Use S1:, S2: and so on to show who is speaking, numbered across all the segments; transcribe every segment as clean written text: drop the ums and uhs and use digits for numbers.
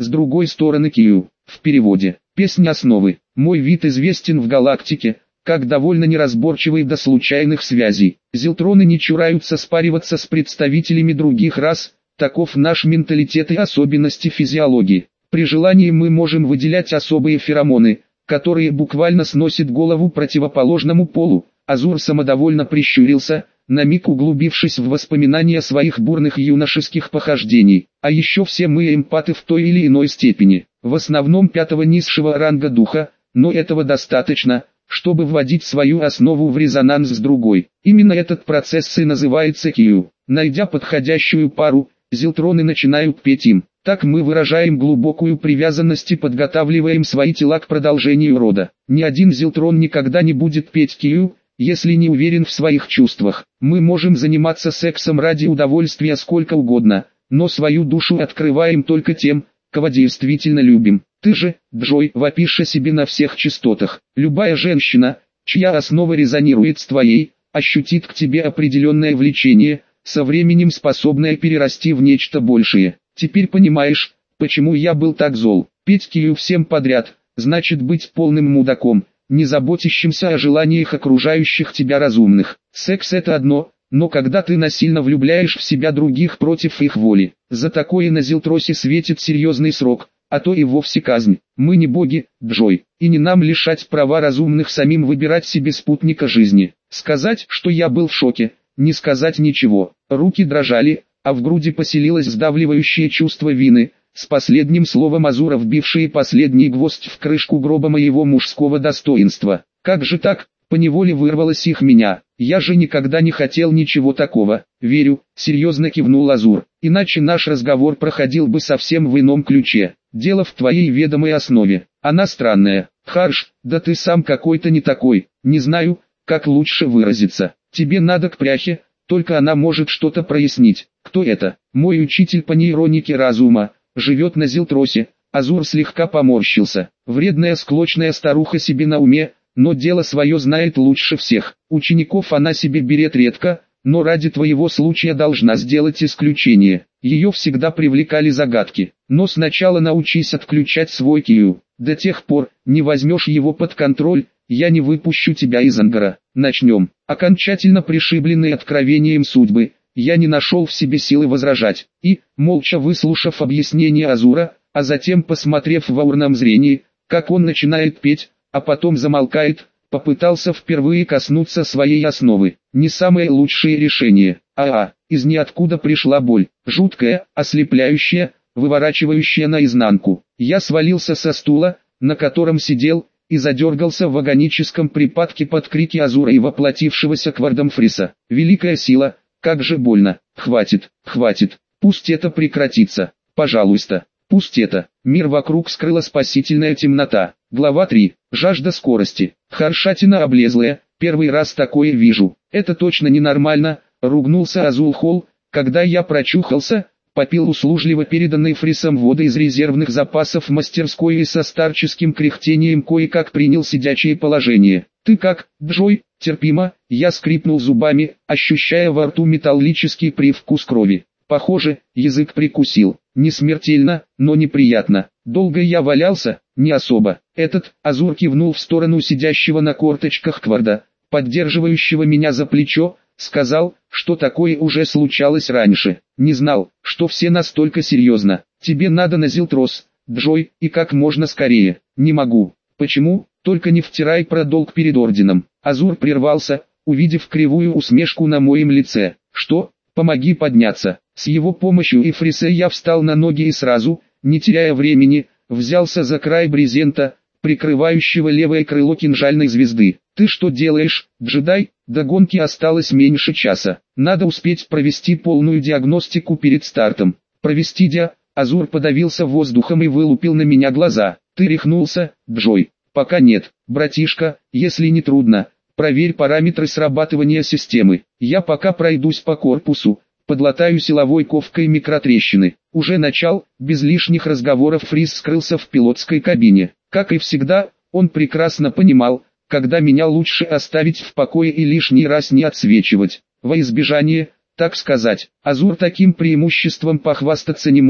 S1: с другой стороны Кию. В переводе. Песня основы. Мой вид известен в галактике, как довольно неразборчивый до случайных связей. Зилтроны не чураются спариваться с представителями других рас, таков наш менталитет и особенности физиологии. При желании мы можем выделять особые феромоны, которые буквально сносят голову противоположному полу. Азур самодовольно прищурился, на миг углубившись в воспоминания своих бурных юношеских похождений. А еще все мы эмпаты в той или иной степени, в основном пятого низшего ранга духа, но этого достаточно, чтобы вводить свою основу в резонанс с другой. Именно этот процесс и называется Кию. Найдя подходящую пару, зилтроны начинают петь им. Так мы выражаем глубокую привязанность и подготавливаем свои тела к продолжению рода. Ни один зилтрон никогда не будет петь Кию, если не уверен в своих чувствах. Мы можем заниматься сексом ради удовольствия сколько угодно, но свою душу открываем только тем, кого действительно любим. Ты же, Джой, вопишь о себе на всех частотах. Любая женщина, чья основа резонирует с твоей, ощутит к тебе определенное влечение, со временем способное перерасти в нечто большее. Теперь понимаешь, почему я был так зол. Петь Кию всем подряд, значит быть полным мудаком, не заботящимся о желаниях окружающих тебя разумных. Секс это одно, но когда ты насильно влюбляешь в себя других против их воли, за такое на Зилтросе светит серьезный срок, а то и вовсе казнь. Мы не боги, Джой, и не нам лишать права разумных самим выбирать себе спутника жизни. Сказать, что я был в шоке, не сказать ничего. Руки дрожали, а в груди поселилось сдавливающее чувство вины, с последним словом Азура вбившие последний гвоздь в крышку гроба моего мужского достоинства. Как же так? Поневоле вырвалось их меня. Я же никогда не хотел ничего такого. Верю, серьезно кивнул Азур. Иначе наш разговор проходил бы совсем в ином ключе. Дело в твоей ведомой основе. Она странная. Харш, да ты сам какой-то не такой. Не знаю, как лучше выразиться. Тебе надо к пряхе, только она может что-то прояснить. Кто это? Мой учитель по нейронике разума. Живет на Зилтросе. Азур слегка поморщился. Вредная склочная старуха себе на уме, но дело свое знает лучше всех. Учеников она себе берет редко, но ради твоего случая должна сделать исключение. Ее всегда привлекали загадки. Но сначала научись отключать свой Кию. До тех пор, не возьмешь его под контроль, я не выпущу тебя из ангара. Начнем. Окончательно пришибленный откровением судьбы, я не нашел в себе силы возражать. И, молча выслушав объяснение Азура, а затем посмотрев в аурном зрении, как он начинает петь, а потом замолкает, попытался впервые коснуться своей основы. Не самое лучшее решение. Из ниоткуда пришла боль. Жуткая, ослепляющая, выворачивающая наизнанку. Я свалился со стула, на котором сидел, и задергался в агоническом припадке под крики Азура и воплотившегося Квардамфриса. Великая сила, как же больно. Хватит, хватит, пусть это прекратится. Пожалуйста, пусть это. Мир вокруг скрыла спасительная темнота. Глава 3. Жажда скорости. Харшатина облезлая, первый раз такое вижу. Это точно ненормально, ругнулся Азулхол, когда я прочухался, попил услужливо переданной Фрисом воды из резервных запасов в мастерской и со старческим кряхтением кое-как принял сидячее положение. Ты как, Джой? Терпимо, я скрипнул зубами, ощущая во рту металлический привкус крови. Похоже, язык прикусил. Не смертельно, но неприятно. Долго я валялся? Не особо. Этот, Азур кивнул в сторону сидящего на корточках Кварда, поддерживающего меня за плечо, сказал, что такое уже случалось раньше. Не знал, что все настолько серьезно. Тебе надо на Зилтрос, Джой, и как можно скорее. Не могу. Почему? Только не втирай про долг перед орденом. Азур прервался, увидев кривую усмешку на моем лице. Что? Помоги подняться. С его помощью Ифриса я встал на ноги и сразу, не теряя времени, взялся за край брезента, прикрывающего левое крыло кинжальной звезды. Ты что делаешь, джедай? До гонки осталось меньше часа. Надо успеть провести полную диагностику перед стартом. Провести Азур подавился воздухом и вылупил на меня глаза. Ты рехнулся, Джой? Пока нет, братишка, если не трудно. Проверь параметры срабатывания системы. Я пока пройдусь по корпусу, подлатаю силовой ковкой микротрещины. Уже начал, без лишних разговоров Фрис скрылся в пилотской кабине. Как и всегда, он прекрасно понимал, когда меня лучше оставить в покое и лишний раз не отсвечивать. Во избежание, так сказать, Азур таким преимуществом похвастаться не мог,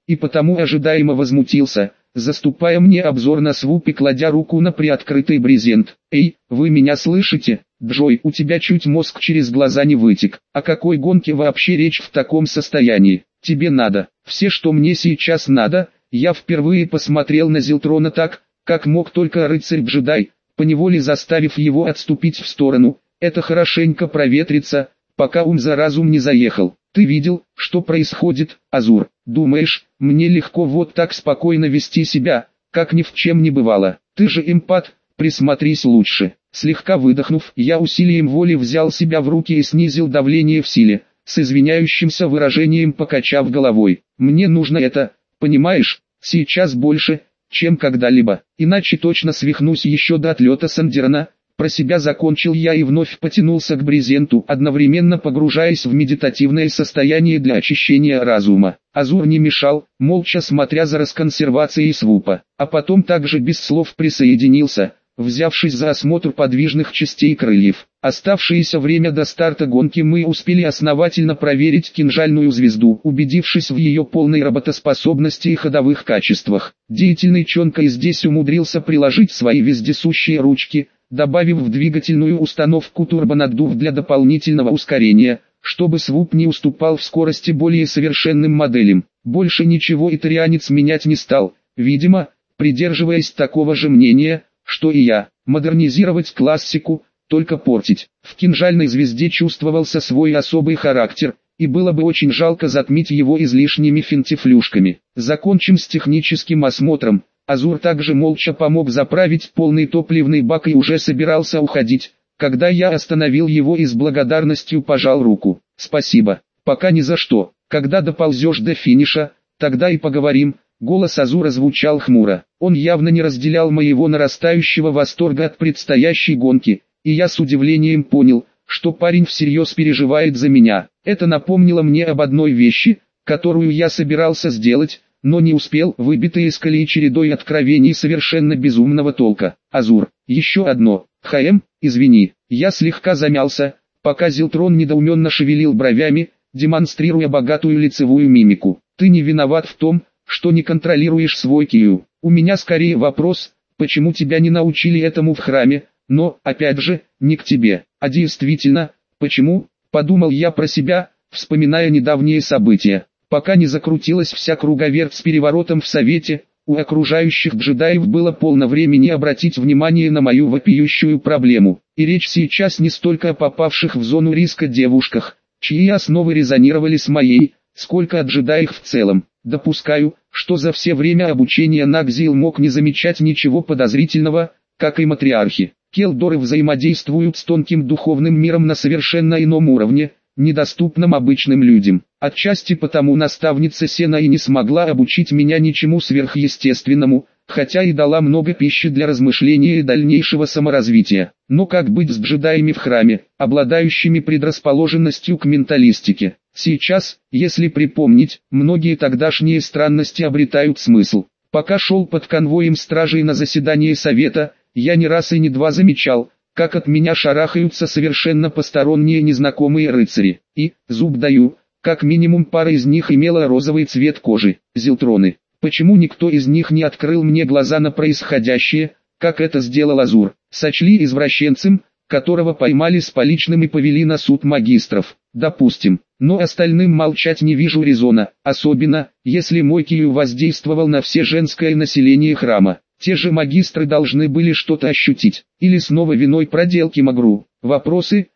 S1: и потому ожидаемо возмутился, заступая мне обзор на свуп и кладя руку на приоткрытый брезент. «Эй, вы меня слышите? Джой, у тебя чуть мозг через глаза не вытек. О какой гонке вообще речь в таком состоянии? Тебе надо, все, что мне сейчас надо». Я впервые посмотрел на Зилтрона так, как мог только рыцарь-джедай, поневоле заставив его отступить в сторону. Это хорошенько проветрится, пока ум за разум не заехал. Ты видел, что происходит, Азур? Думаешь, мне легко вот так спокойно вести себя, как ни в чем не бывало? Ты же эмпат, присмотрись лучше. Слегка выдохнув, я усилием воли взял себя в руки и снизил давление в силе, с извиняющимся выражением покачав головой. Мне нужно это, понимаешь, сейчас больше, чем когда-либо, иначе точно свихнусь еще до отлета Сандерна. Про себя закончил я и вновь потянулся к брезенту, одновременно погружаясь в медитативное состояние для очищения разума. Азур не мешал, молча смотря за расконсервацией свупа, а потом также без слов присоединился, взявшись за осмотр подвижных частей крыльев. Оставшееся время до старта гонки мы успели основательно проверить кинжальную звезду, убедившись в ее полной работоспособности и ходовых качествах. Деятельный Чонка и здесь умудрился приложить свои вездесущие ручки, добавив в двигательную установку турбонаддув для дополнительного ускорения, чтобы свуп не уступал в скорости более совершенным моделям. Больше ничего итальянец менять не стал, видимо, придерживаясь такого же мнения, что и я. Модернизировать классику, только портить. В кинжальной звезде чувствовался свой особый характер, и было бы очень жалко затмить его излишними финтифлюшками. Закончим с техническим осмотром. Азур также молча помог заправить полный топливный бак и уже собирался уходить, когда я остановил его и с благодарностью пожал руку. «Спасибо, пока ни за что. Когда доползешь до финиша, тогда и поговорим». Голос Азура звучал хмуро. Он явно не разделял моего нарастающего восторга от предстоящей гонки, и я с удивлением понял, что парень всерьез переживает за меня. Это напомнило мне об одной вещи, которую я собирался сделать, но не успел, выбитый из колеи чередой откровений совершенно безумного толка. «Азур, еще одно. Извини». Я слегка замялся, пока Зилтрон недоуменно шевелил бровями, демонстрируя богатую лицевую мимику. «Ты не виноват в том, что не контролируешь свой кию. У меня скорее вопрос, почему тебя не научили этому в храме, но, опять же, не к тебе, а действительно, почему?» Подумал я про себя, вспоминая недавние события. Пока не закрутилась вся круговерть с переворотом в совете, у окружающих джедаев было полно времени обратить внимание на мою вопиющую проблему. И речь сейчас не столько о попавших в зону риска девушках, чьи основы резонировали с моей, сколько о джедаях в целом. Допускаю, что за все время обучения Нагзил мог не замечать ничего подозрительного, как и матриархи. Келдоры взаимодействуют с тонким духовным миром на совершенно ином уровне, недоступном обычным людям. Отчасти потому наставница Сена и не смогла обучить меня ничему сверхъестественному, хотя и дала много пищи для размышления и дальнейшего саморазвития. Но как быть с джедаями в храме, обладающими предрасположенностью к менталистике? Сейчас, если припомнить, многие тогдашние странности обретают смысл. Пока шел под конвоем стражей на заседание совета, я не раз и не два замечал, как от меня шарахаются совершенно посторонние незнакомые рыцари. И, зуб даю, как минимум пара из них имела розовый цвет кожи. Зилтроны. Почему никто из них не открыл мне глаза на происходящее, как это сделал Азур? Сочли извращенцем, которого поймали с поличным и повели на суд магистров. Допустим, но остальным молчать не вижу резона, особенно, если мой кию воздействовал на все женское население храма. Те же магистры должны были что-то ощутить, или снова виной проделки Магру. Вопросы.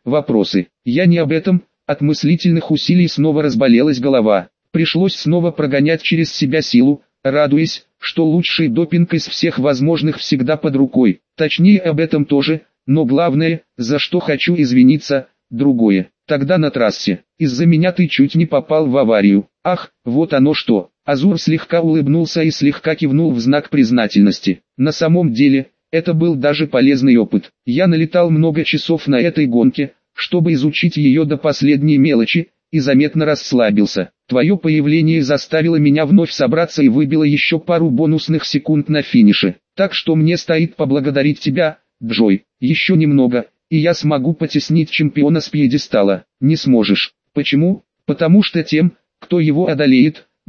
S1: Я не об этом, от мыслительных усилий снова разболелась голова. Пришлось снова прогонять через себя силу, радуясь, что лучший допинг из всех возможных всегда под рукой. Точнее об этом тоже, но главное, за что хочу извиниться, другое. Тогда на трассе, из-за меня ты чуть не попал в аварию. Ах, вот оно что. Азур слегка улыбнулся и слегка кивнул в знак признательности. На самом деле, это был даже полезный опыт. Я налетал много часов на этой гонке, чтобы изучить ее до последней мелочи, и заметно расслабился. Твое появление заставило меня вновь собраться и выбило еще пару бонусных секунд на финише. Так что мне стоит поблагодарить тебя, Джой. Еще немного, и я смогу потеснить чемпиона с пьедестала. Не сможешь. Почему? Потому что тем, кто его одолеет,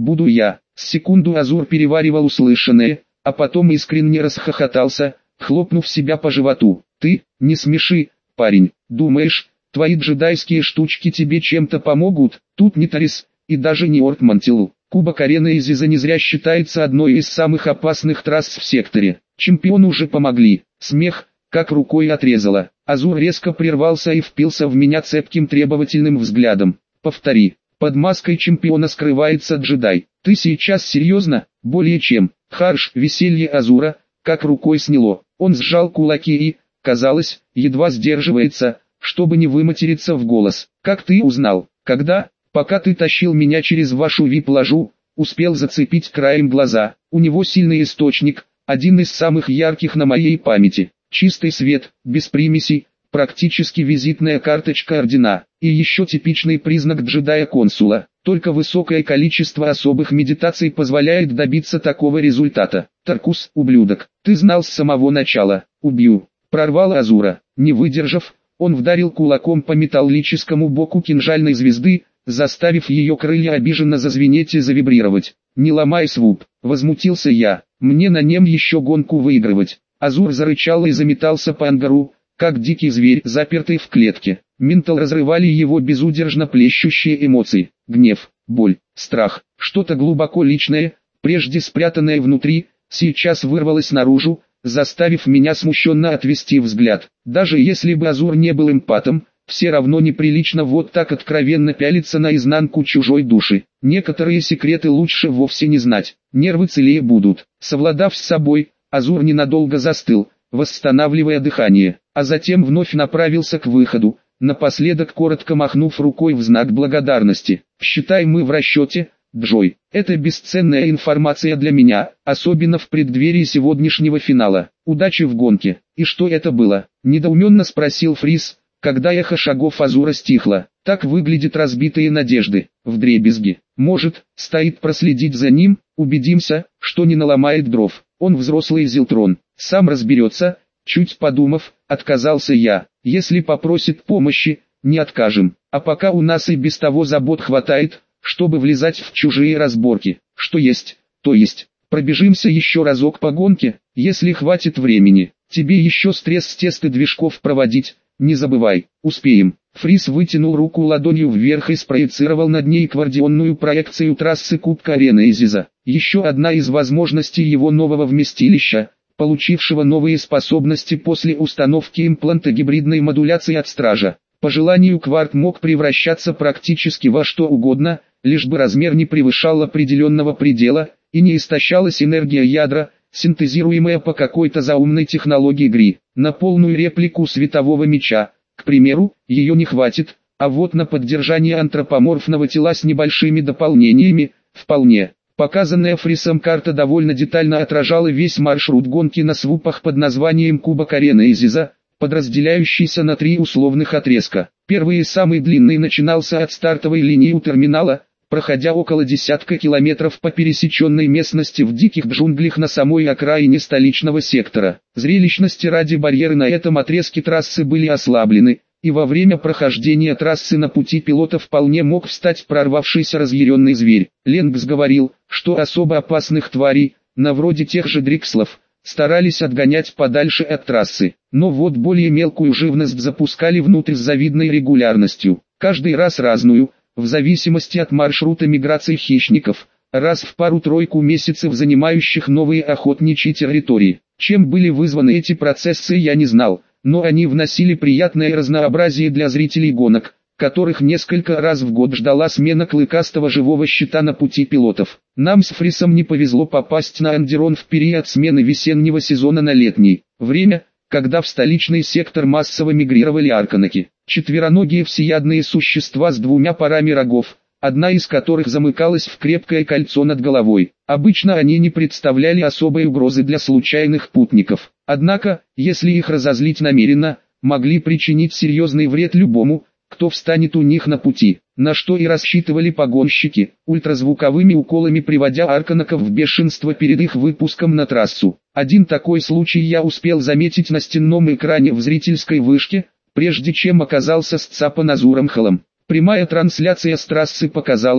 S1: буду я. С секунду Азур переваривал услышанное, а потом искренне расхохотался, хлопнув себя по животу. Ты, не смеши, парень, думаешь, твои джедайские штучки тебе чем-то помогут? Тут не Тарис, и даже не Орд Мантилу. Кубок Арены Изиза не зря считается одной из самых опасных трасс в секторе. Чемпиону уже помогли. Смех, как рукой отрезало. Азур резко прервался и впился в меня цепким требовательным взглядом. Повтори. Под маской чемпиона скрывается джедай. Ты сейчас серьезно? Более чем. Харш, веселье Азура, как рукой сняло. Он сжал кулаки и, казалось, едва сдерживается, чтобы не выматериться в голос. Как ты узнал? Когда? Пока ты тащил меня через вашу вип-ложу, успел зацепить краем глаза. У него сильный источник, один из самых ярких на моей памяти. Чистый свет, без примесей, практически визитная карточка ордена. И еще типичный признак джедая-консула. Только высокое количество особых медитаций позволяет добиться такого результата. Таркус, ублюдок, ты знал с самого начала. Убью. Прорвал Азура. Не выдержав, он вдарил кулаком по металлическому боку кинжальной звезды, заставив ее крылья обиженно зазвенеть и завибрировать. «Не ломай свуп», — возмутился я, — «мне на нем еще гонку выигрывать». Азур зарычал и заметался по ангару, как дикий зверь, запертый в клетке. Ментал разрывали его безудержно плещущие эмоции. Гнев, боль, страх, что-то глубоко личное, прежде спрятанное внутри, сейчас вырвалось наружу, заставив меня смущенно отвести взгляд. Даже если бы Азур не был эмпатом, все равно неприлично вот так откровенно пялиться на изнанку чужой души. Некоторые секреты лучше вовсе не знать, нервы целее будут. Совладав с собой, Азур ненадолго застыл, восстанавливая дыхание, а затем вновь направился к выходу, напоследок коротко махнув рукой в знак благодарности. «Считай, мы в расчете, Джой. Это бесценная информация для меня, особенно в преддверии сегодняшнего финала. Удачи в гонке». «И что это было?» – недоуменно спросил Фриз, когда эхо шагов Азура стихло. «Так выглядят разбитые надежды, вдребезги. Может, стоит проследить за ним, убедимся, что не наломает дров. Он взрослый Зилтрон, сам разберется». Чуть подумав, отказался я. «Если попросит помощи, не откажем. А пока у нас и без того забот хватает, чтобы влезать в чужие разборки. Что есть, то есть. Пробежимся еще разок по гонке, если хватит времени. Тебе еще стресс-тесты движков проводить, не забывай. Успеем». Фриз вытянул руку ладонью вверх и спроецировал над ней квардионную проекцию трассы Кубка Арены Изиза. Еще одна из возможностей его нового вместилища, получившего новые способности после установки импланта гибридной модуляции от Стража. По желанию кварт мог превращаться практически во что угодно, лишь бы размер не превышал определенного предела, и не истощалась энергия ядра, синтезируемая по какой-то заумной технологии ГРИ. На полную реплику светового меча, к примеру, ее не хватит, а вот на поддержание антропоморфного тела с небольшими дополнениями – вполне. Показанная Фрисом карта довольно детально отражала весь маршрут гонки на свупах под названием Кубок Арены Изиза, подразделяющийся на 3 условных отрезка. Первый и самый длинный начинался от стартовой линии у терминала, проходя около десятка километров по пересеченной местности в диких джунглях на самой окраине столичного сектора. Зрелищности ради барьеры на этом отрезке трассы были ослаблены, и во время прохождения трассы на пути пилота вполне мог встать прорвавшийся разъяренный зверь. Ленгс говорил, что особо опасных тварей, на вроде тех же дрикслов, старались отгонять подальше от трассы, но вот более мелкую живность запускали внутрь с завидной регулярностью, каждый раз разную, в зависимости от маршрута миграции хищников, раз в пару-тройку месяцев занимающих новые охотничьи территории. Чем были вызваны эти процессы, я не знал, но они вносили приятное разнообразие для зрителей гонок, которых несколько раз в год ждала смена клыкастого живого щита на пути пилотов. Нам с Фрисом не повезло попасть на Андерон в период смены весеннего сезона на летний. Время, когда в столичный сектор массово мигрировали арканаки. Четвероногие всеядные существа с 2 парами рогов, одна из которых замыкалась в крепкое кольцо над головой. Обычно они не представляли особой угрозы для случайных путников. Однако, если их разозлить намеренно, могли причинить серьезный вред любому, кто встанет у них на пути, на что и рассчитывали погонщики, ультразвуковыми уколами приводя арканаков в бешенство перед их выпуском на трассу. Один такой случай я успел заметить на стенном экране в зрительской вышке, прежде чем оказался сцапан Азуром Халом. Прямая трансляция с трассы показала,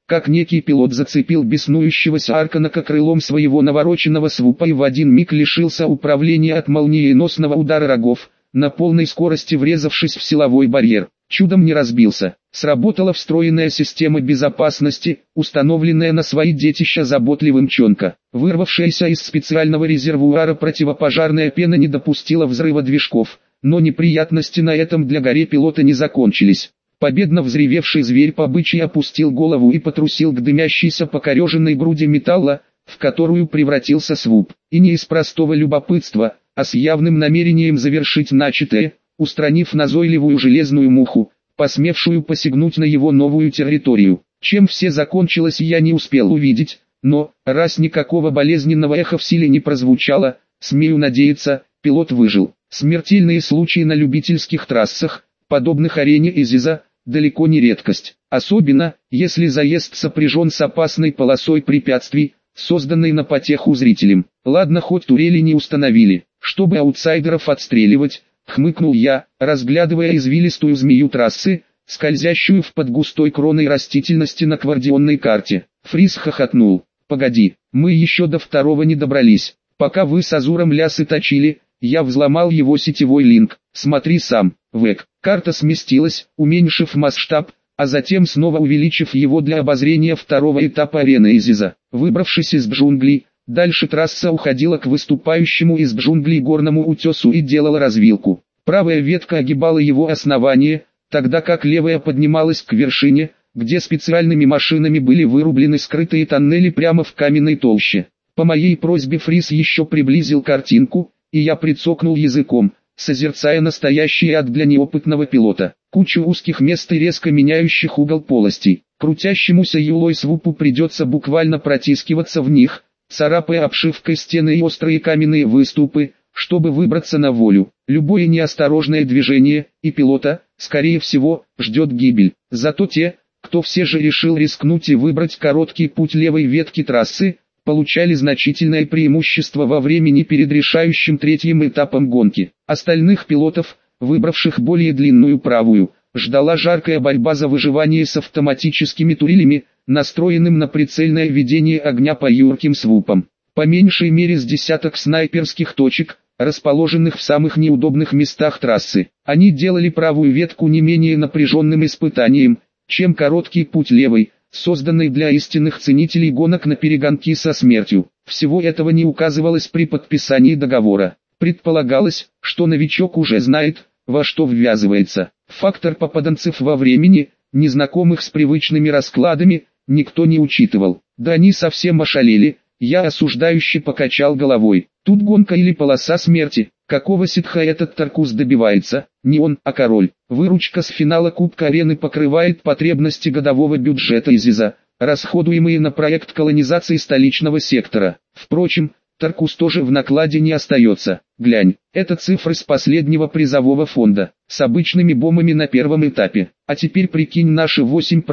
S1: как некий пилот зацепил беснующегося Арканака крылом своего навороченного свупа и в один миг лишился управления от молниеносного удара рогов, на полной скорости врезавшись в силовой барьер. Чудом не разбился. Сработала встроенная система безопасности, установленная на свои детища заботливым Чонка. Вырвавшаяся из специального резервуара противопожарная пена не допустила взрыва движков, но неприятности на этом для горе-пилота не закончились. Победно взревевший зверь по бычьи опустил голову и потрусил к дымящейся покореженной груди металла, в которую превратился свуп. И не из простого любопытства, а с явным намерением завершить начатое, устранив назойливую железную муху, посмевшую посягнуть на его новую территорию. Чем все закончилось, я не успел увидеть, но, раз никакого болезненного эха в силе не прозвучало, смею надеяться, пилот выжил. Смертельные случаи на любительских трассах, подобных арене Изиза, далеко не редкость. Особенно, если заезд сопряжен с опасной полосой препятствий, созданной на потеху зрителям. Ладно, хоть турели не установили, чтобы аутсайдеров отстреливать, хмыкнул я, разглядывая извилистую змею трассы, скользящую в под густой кроной растительности на квардионной карте. Фриз хохотнул. Погоди, мы еще до второго не добрались. Пока вы с Азуром лясы точили, я взломал его сетевой линк. Смотри сам, Вэк. Карта сместилась, уменьшив масштаб, а затем снова увеличив его для обозрения второго этапа арены Изиза. Выбравшись из джунглей, дальше трасса уходила к выступающему из джунглей горному утесу и делала развилку. Правая ветка огибала его основание, тогда как левая поднималась к вершине, где специальными машинами были вырублены скрытые тоннели прямо в каменной толще. По моей просьбе Фриз еще приблизил картинку, и я прицокнул языком, созерцая настоящий ад для неопытного пилота. Кучу узких мест и резко меняющих угол полостей. Крутящемуся юлой свупу придется буквально протискиваться в них, царапая обшивкой стены и острые каменные выступы, чтобы выбраться на волю. Любое неосторожное движение, и пилота, скорее всего, ждет гибель. Зато те, кто все же решил рискнуть и выбрать короткий путь левой ветки трассы, получали значительное преимущество во времени перед решающим третьим этапом гонки. Остальных пилотов, выбравших более длинную правую, ждала жаркая борьба за выживание с автоматическими турелями, настроенным на прицельное ведение огня по юрким свупам. По меньшей мере с десяток снайперских точек, расположенных в самых неудобных местах трассы. Они делали правую ветку не менее напряженным испытанием, чем короткий путь левой, созданный для истинных ценителей гонок на перегонки со смертью. Всего этого не указывалось при подписании договора. Предполагалось, что новичок уже знает, во что ввязывается. Фактор попаданцев во времени, незнакомых с привычными раскладами, никто не учитывал. Да они совсем ошалели, я осуждающе покачал головой. Тут гонка или полоса смерти. Какого ситха этот Таркус добивается? Не он, а король. Выручка с финала Кубка Арены покрывает потребности годового бюджета Изиза, расходуемые на проект колонизации столичного сектора. Впрочем, Таркус тоже в накладе не остается. Глянь, это цифры с последнего призового фонда, с обычными бомбами на первом этапе. А теперь прикинь наши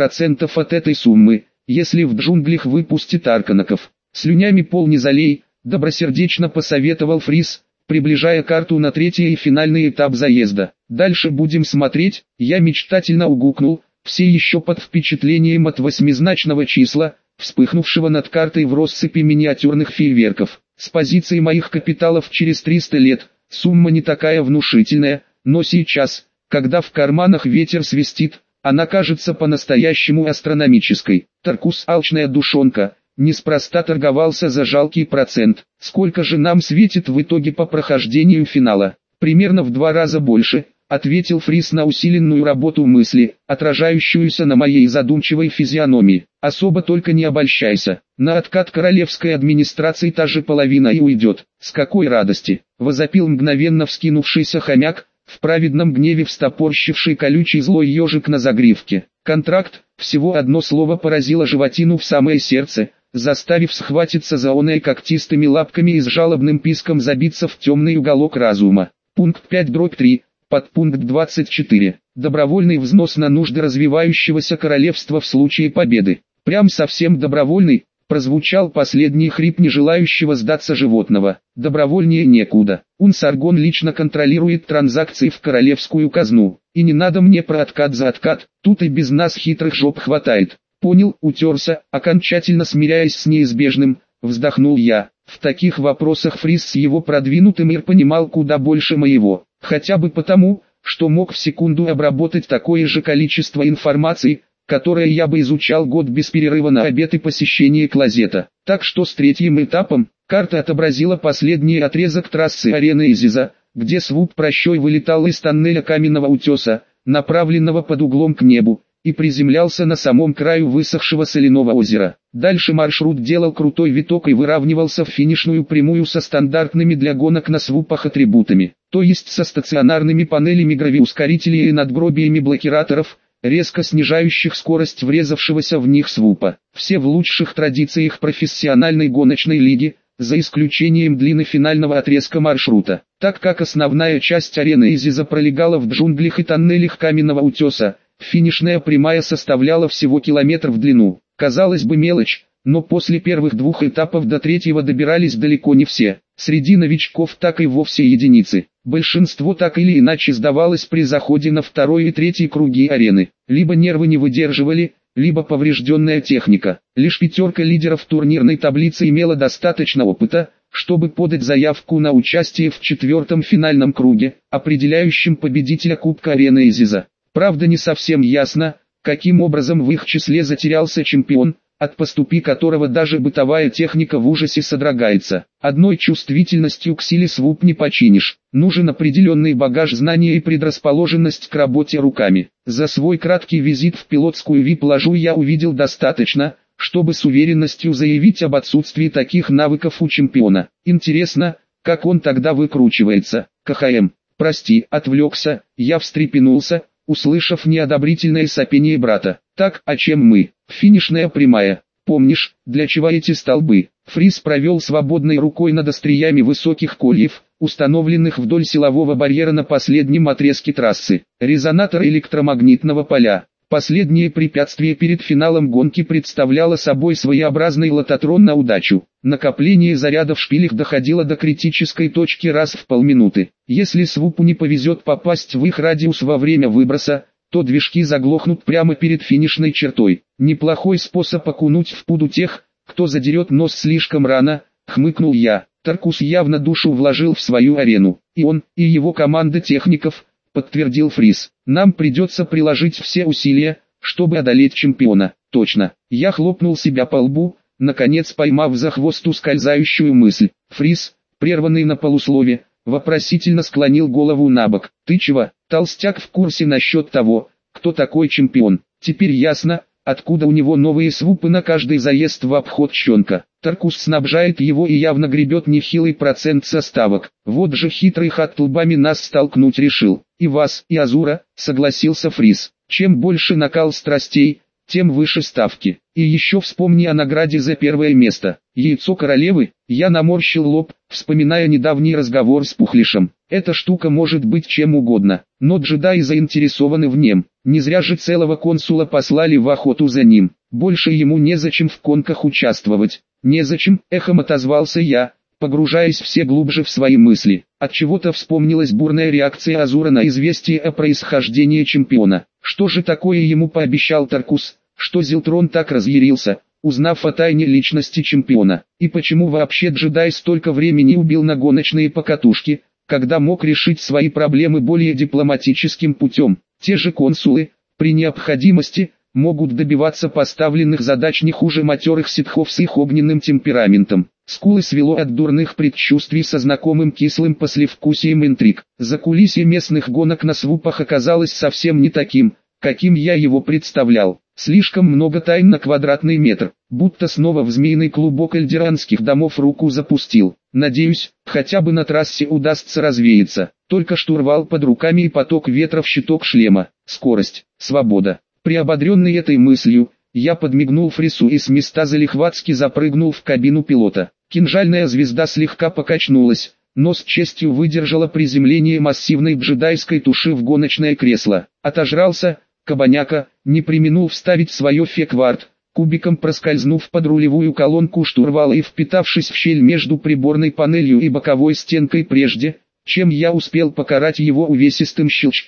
S1: 8% от этой суммы, если в джунглях выпустит Арканаков. Слюнями пол не залей, добросердечно посоветовал Фриз, приближая карту на третий и финальный этап заезда. Дальше будем смотреть, я мечтательно угукнул, все еще под впечатлением от восьмизначного числа, вспыхнувшего над картой в россыпи миниатюрных фейерверков. С позиции моих капиталов через 300 лет, сумма не такая внушительная, но сейчас, когда в карманах ветер свистит, она кажется по-настоящему астрономической. Таркус, алчная душонка, неспроста торговался за жалкий процент. Сколько же нам светит в итоге по прохождению финала? Примерно в 2 раза больше, ответил Фриз на усиленную работу мысли, отражающуюся на моей задумчивой физиономии. Особо только не обольщайся. На откат королевской администрации та же половина и уйдет. С какой радости! Возопил мгновенно вскинувшийся хомяк, в праведном гневе встопорщивший колючий злой ежик на загривке. Контракт, всего одно слово поразило животину в самое сердце, заставив схватиться за оное когтистыми лапками и с жалобным писком забиться в темный уголок разума. Пункт 5/3, подпункт 24. Добровольный взнос на нужды развивающегося королевства в случае победы. Прям совсем добровольный, прозвучал последний хрип не желающего сдаться животного. Добровольнее некуда. Унсаргон лично контролирует транзакции в королевскую казну. И не надо мне про откат за откат, тут и без нас хитрых жоп хватает. Понял, утерся, окончательно смиряясь с неизбежным, вздохнул я. В таких вопросах Фрис с его продвинутым мир понимал куда больше моего. Хотя бы потому, что мог в секунду обработать такое же количество информации, которое я бы изучал год без перерыва на обед и посещение клозета. Так что с третьим этапом, карта отобразила последний отрезок трассы арены Изиза, где свуп прощой вылетал из тоннеля каменного утеса, направленного под углом к небу, и приземлялся на самом краю высохшего соляного озера. Дальше маршрут делал крутой виток и выравнивался в финишную прямую со стандартными для гонок на свупах атрибутами, то есть со стационарными панелями гравиускорителей и надгробиями блокираторов, резко снижающих скорость врезавшегося в них свупа. Все в лучших традициях профессиональной гоночной лиги, за исключением длины финального отрезка маршрута. Так как основная часть арены Изиза пролегала в джунглях и тоннелях каменного утеса, финишная прямая составляла всего километр в длину. Казалось бы, мелочь, но после первых двух этапов до третьего добирались далеко не все. Среди новичков так и вовсе единицы. Большинство так или иначе сдавалось при заходе на второй и третий круги арены. Либо нервы не выдерживали, либо поврежденная техника. Лишь пятерка лидеров турнирной таблицы имела достаточно опыта, чтобы подать заявку на участие в четвертом финальном круге, определяющем победителя Кубка арены Изиза. Правда, не совсем ясно, каким образом в их числе затерялся чемпион, от поступи которого даже бытовая техника в ужасе содрогается. Одной чувствительностью к силе свуп не починишь. Нужен определенный багаж знаний и предрасположенность к работе руками. За свой краткий визит в пилотскую VIP-ложу я увидел достаточно, чтобы с уверенностью заявить об отсутствии таких навыков у чемпиона. Интересно, как он тогда выкручивается. КХМ. Прости, отвлекся, я встрепенулся, услышав неодобрительное сопение брата. Так, а чем мы? Финишная прямая. Помнишь, для чего эти столбы? Фрис провел свободной рукой над остриями высоких кольев, установленных вдоль силового барьера на последнем отрезке трассы. Резонатор электромагнитного поля. Последнее препятствие перед финалом гонки представляло собой своеобразный лототрон на удачу. Накопление заряда в шпилях доходило до критической точки раз в полминуты. Если свупу не повезет попасть в их радиус во время выброса, то движки заглохнут прямо перед финишной чертой. Неплохой способ окунуть в пуду тех, кто задерет нос слишком рано, хмыкнул я. Таркус явно душу вложил в свою арену. И он, и его команда техников, подтвердил Фрис. Нам придется приложить все усилия, чтобы одолеть чемпиона. Точно. Я хлопнул себя по лбу, наконец поймав за хвост ускользающую мысль. Фрис, прерванный на полуслове, вопросительно склонил голову набок. Ты чего? Толстяк в курсе насчет того, кто такой чемпион. Теперь ясно, откуда у него новые свупы на каждый заезд в обход щенка. Таркус снабжает его и явно гребет нехилый процент со ставок. Вот же хитрый хат лбами нас столкнуть решил. И вас, и Азура, согласился Фрис. Чем больше накал страстей, тем выше ставки. И еще вспомни о награде за первое место. Яйцо королевы. Я наморщил лоб, вспоминая недавний разговор с Пухлишем. Эта штука может быть чем угодно, но джедаи заинтересованы в нем. Не зря же целого консула послали в охоту за ним. Больше ему незачем в гонках участвовать. Незачем, эхом отозвался я, погружаясь все глубже в свои мысли. Отчего-то вспомнилась бурная реакция Азура на известие о происхождении чемпиона. Что же такое ему пообещал Таркус, что Зилтрон так разъярился, узнав о тайне личности чемпиона? И почему вообще джедай столько времени убил на гоночные покатушки, когда мог решить свои проблемы более дипломатическим путем? Те же консулы, при необходимости, могут добиваться поставленных задач не хуже матерых ситхов с их огненным темпераментом. Скулы свело от дурных предчувствий со знакомым кислым послевкусием интриг. Закулисье местных гонок на свупах оказалось совсем не таким, каким я его представлял. Слишком много тайн на квадратный метр, будто снова в змеиный клубок эльдеранских домов руку запустил. Надеюсь, хотя бы на трассе удастся развеяться. Только штурвал под руками и поток ветра в щиток шлема. Скорость, свобода. Приободренный этой мыслью, я подмигнул Фрису и с места залихватски запрыгнул в кабину пилота. Кинжальная звезда слегка покачнулась, но с честью выдержала приземление массивной джедайской туши в гоночное кресло. Отожрался, кабаняка, не преминул вставить свое феквард, кубиком проскользнув под рулевую колонку штурвала и впитавшись в щель между приборной панелью и боковой стенкой прежде, чем я успел покарать его увесистым щелчком.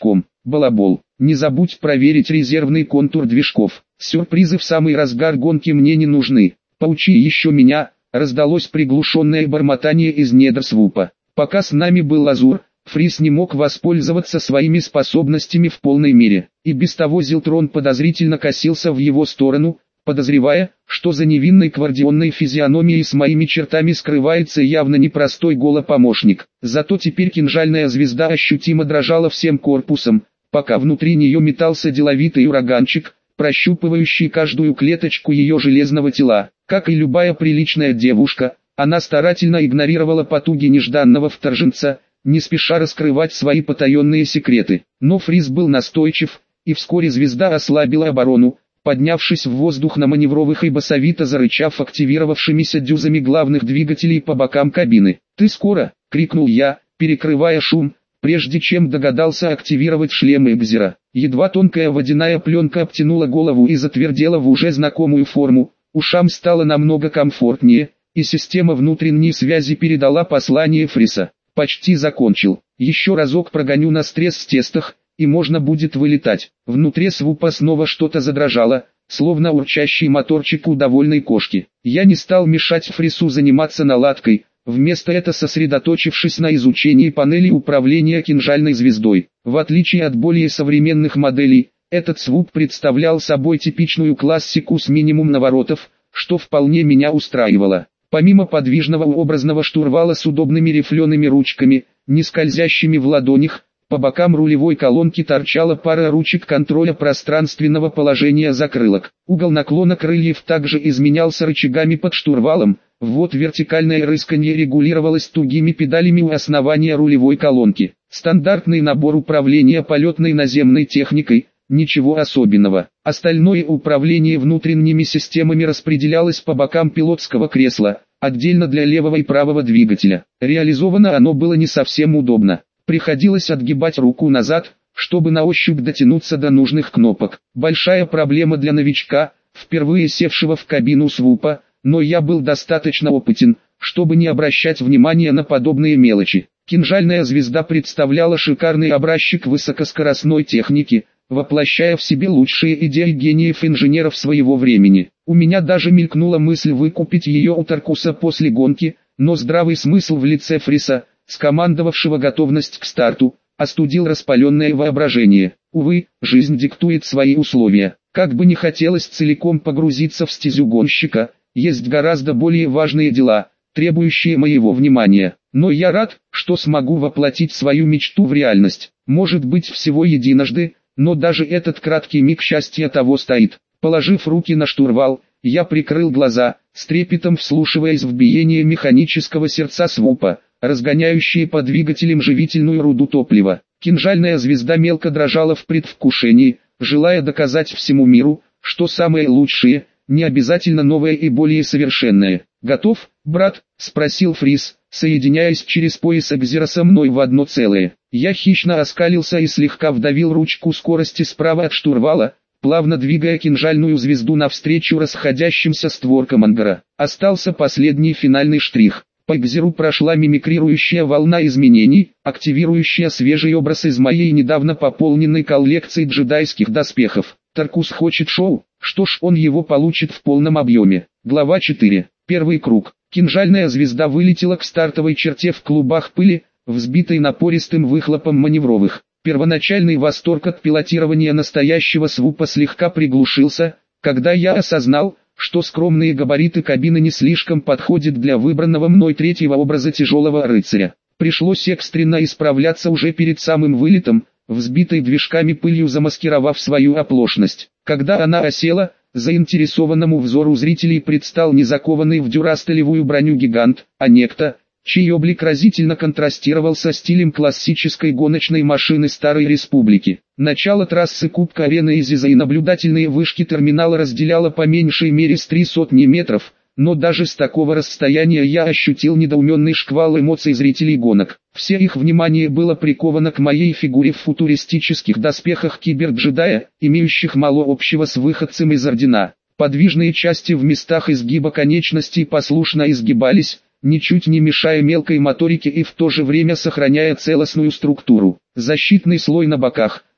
S1: балабол. Не забудь проверить резервный контур движков. Сюрпризы в самый разгар гонки мне не нужны. Поучи еще меня, раздалось приглушенное бормотание из недр свупа. Пока с нами был Лазур, Фрис не мог воспользоваться своими способностями в полной мере. И без того Зилтрон подозрительно косился в его сторону, подозревая, что за невинной квардионной физиономией с моими чертами скрывается явно непростой голопомощник. Зато теперь кинжальная звезда ощутимо дрожала всем корпусом, пока внутри нее метался деловитый ураганчик, прощупывающий каждую клеточку ее железного тела. Как и любая приличная девушка, она старательно игнорировала потуги нежданного вторженца, не спеша раскрывать свои потаенные секреты. Но Фрис был настойчив, и вскоре звезда ослабила оборону, поднявшись в воздух на маневровых и басовито зарычав активировавшимися дюзами главных двигателей по бокам кабины. «Ты скоро!» — крикнул я, перекрывая шум, прежде чем догадался активировать шлем Экзера. Едва тонкая водяная пленка обтянула голову и затвердела в уже знакомую форму, ушам стало намного комфортнее, и система внутренней связи передала послание Фриса. «Почти закончил. Еще разок прогоню на стресс-тестах, и можно будет вылетать». Внутри свупа снова что-то задрожало, словно урчащий моторчик у довольной кошки. Я не стал мешать Фрису заниматься наладкой, вместо этого сосредоточившись на изучении панели управления кинжальной звездой. В отличие от более современных моделей, этот свуп представлял собой типичную классику с минимум наворотов, что вполне меня устраивало. Помимо подвижного образного штурвала с удобными рифлеными ручками, не скользящими в ладонях, по бокам рулевой колонки торчала пара ручек контроля пространственного положения закрылок. Угол наклона крыльев также изменялся рычагами под штурвалом, ввод вертикальное рысканье регулировалось тугими педалями у основания рулевой колонки. Стандартный набор управления полетной наземной техникой, ничего особенного. Остальное управление внутренними системами распределялось по бокам пилотского кресла, отдельно для левого и правого двигателя. Реализовано оно было не совсем удобно. Приходилось отгибать руку назад, чтобы на ощупь дотянуться до нужных кнопок. Большая проблема для новичка, впервые севшего в кабину свупа, но я был достаточно опытен, чтобы не обращать внимания на подобные мелочи. Кинжальная звезда представляла шикарный образчик высокоскоростной техники, воплощая в себе лучшие идеи гениев-инженеров своего времени. У меня даже мелькнула мысль выкупить ее у Таркуса после гонки, но здравый смысл в лице Фриса, скомандовавшего готовность к старту, остудил распаленное воображение. Увы, жизнь диктует свои условия. Как бы не хотелось целиком погрузиться в стезю гонщика, есть гораздо более важные дела, требующие моего внимания. Но я рад, что смогу воплотить свою мечту в реальность. Может быть всего единожды, но даже этот краткий миг счастья того стоит. Положив руки на штурвал, я прикрыл глаза, с трепетом вслушиваясь в биение механического сердца свупа, разгоняющие по двигателям живительную руду топлива. Кинжальная звезда мелко дрожала в предвкушении, желая доказать всему миру, что самое лучшее, не обязательно новое и более совершенное. «Готов, брат?» — спросил Фрис, соединяясь через пояс Экзера со мной в одно целое. Я хищно оскалился и слегка вдавил ручку скорости справа от штурвала, плавно двигая кинжальную звезду навстречу расходящимся створкам ангара. Остался последний финальный штрих. По Экзеру прошла мимикрирующая волна изменений, активирующая свежий образ из моей недавно пополненной коллекции джедайских доспехов. Таркус хочет шоу, что ж, он его получит в полном объеме. Глава 4. Первый круг. Кинжальная звезда вылетела к стартовой черте в клубах пыли, взбитой напористым выхлопом маневровых. Первоначальный восторг от пилотирования настоящего свупа слегка приглушился, когда я осознал, что скромные габариты кабины не слишком подходят для выбранного мной третьего образа тяжелого рыцаря. Пришлось экстренно исправляться уже перед самым вылетом, взбитой движками пылью замаскировав свою оплошность. Когда она осела, заинтересованному взору зрителей предстал не закованный в дюрастелевую броню гигант, а некто, чей облик разительно контрастировал со стилем классической гоночной машины Старой Республики. Начало трассы Кубка Арены Изиза и наблюдательные вышки терминала разделяло по меньшей мере с 300 метров, но даже с такого расстояния я ощутил недоуменный шквал эмоций зрителей гонок. Все их внимание было приковано к моей фигуре в футуристических доспехах киберджедая, имеющих мало общего с выходцем из Ордена. Подвижные части в местах изгиба конечностей послушно изгибались, ничуть не мешая мелкой моторике и в то же время сохраняя целостную структуру. Защитный слой на боках,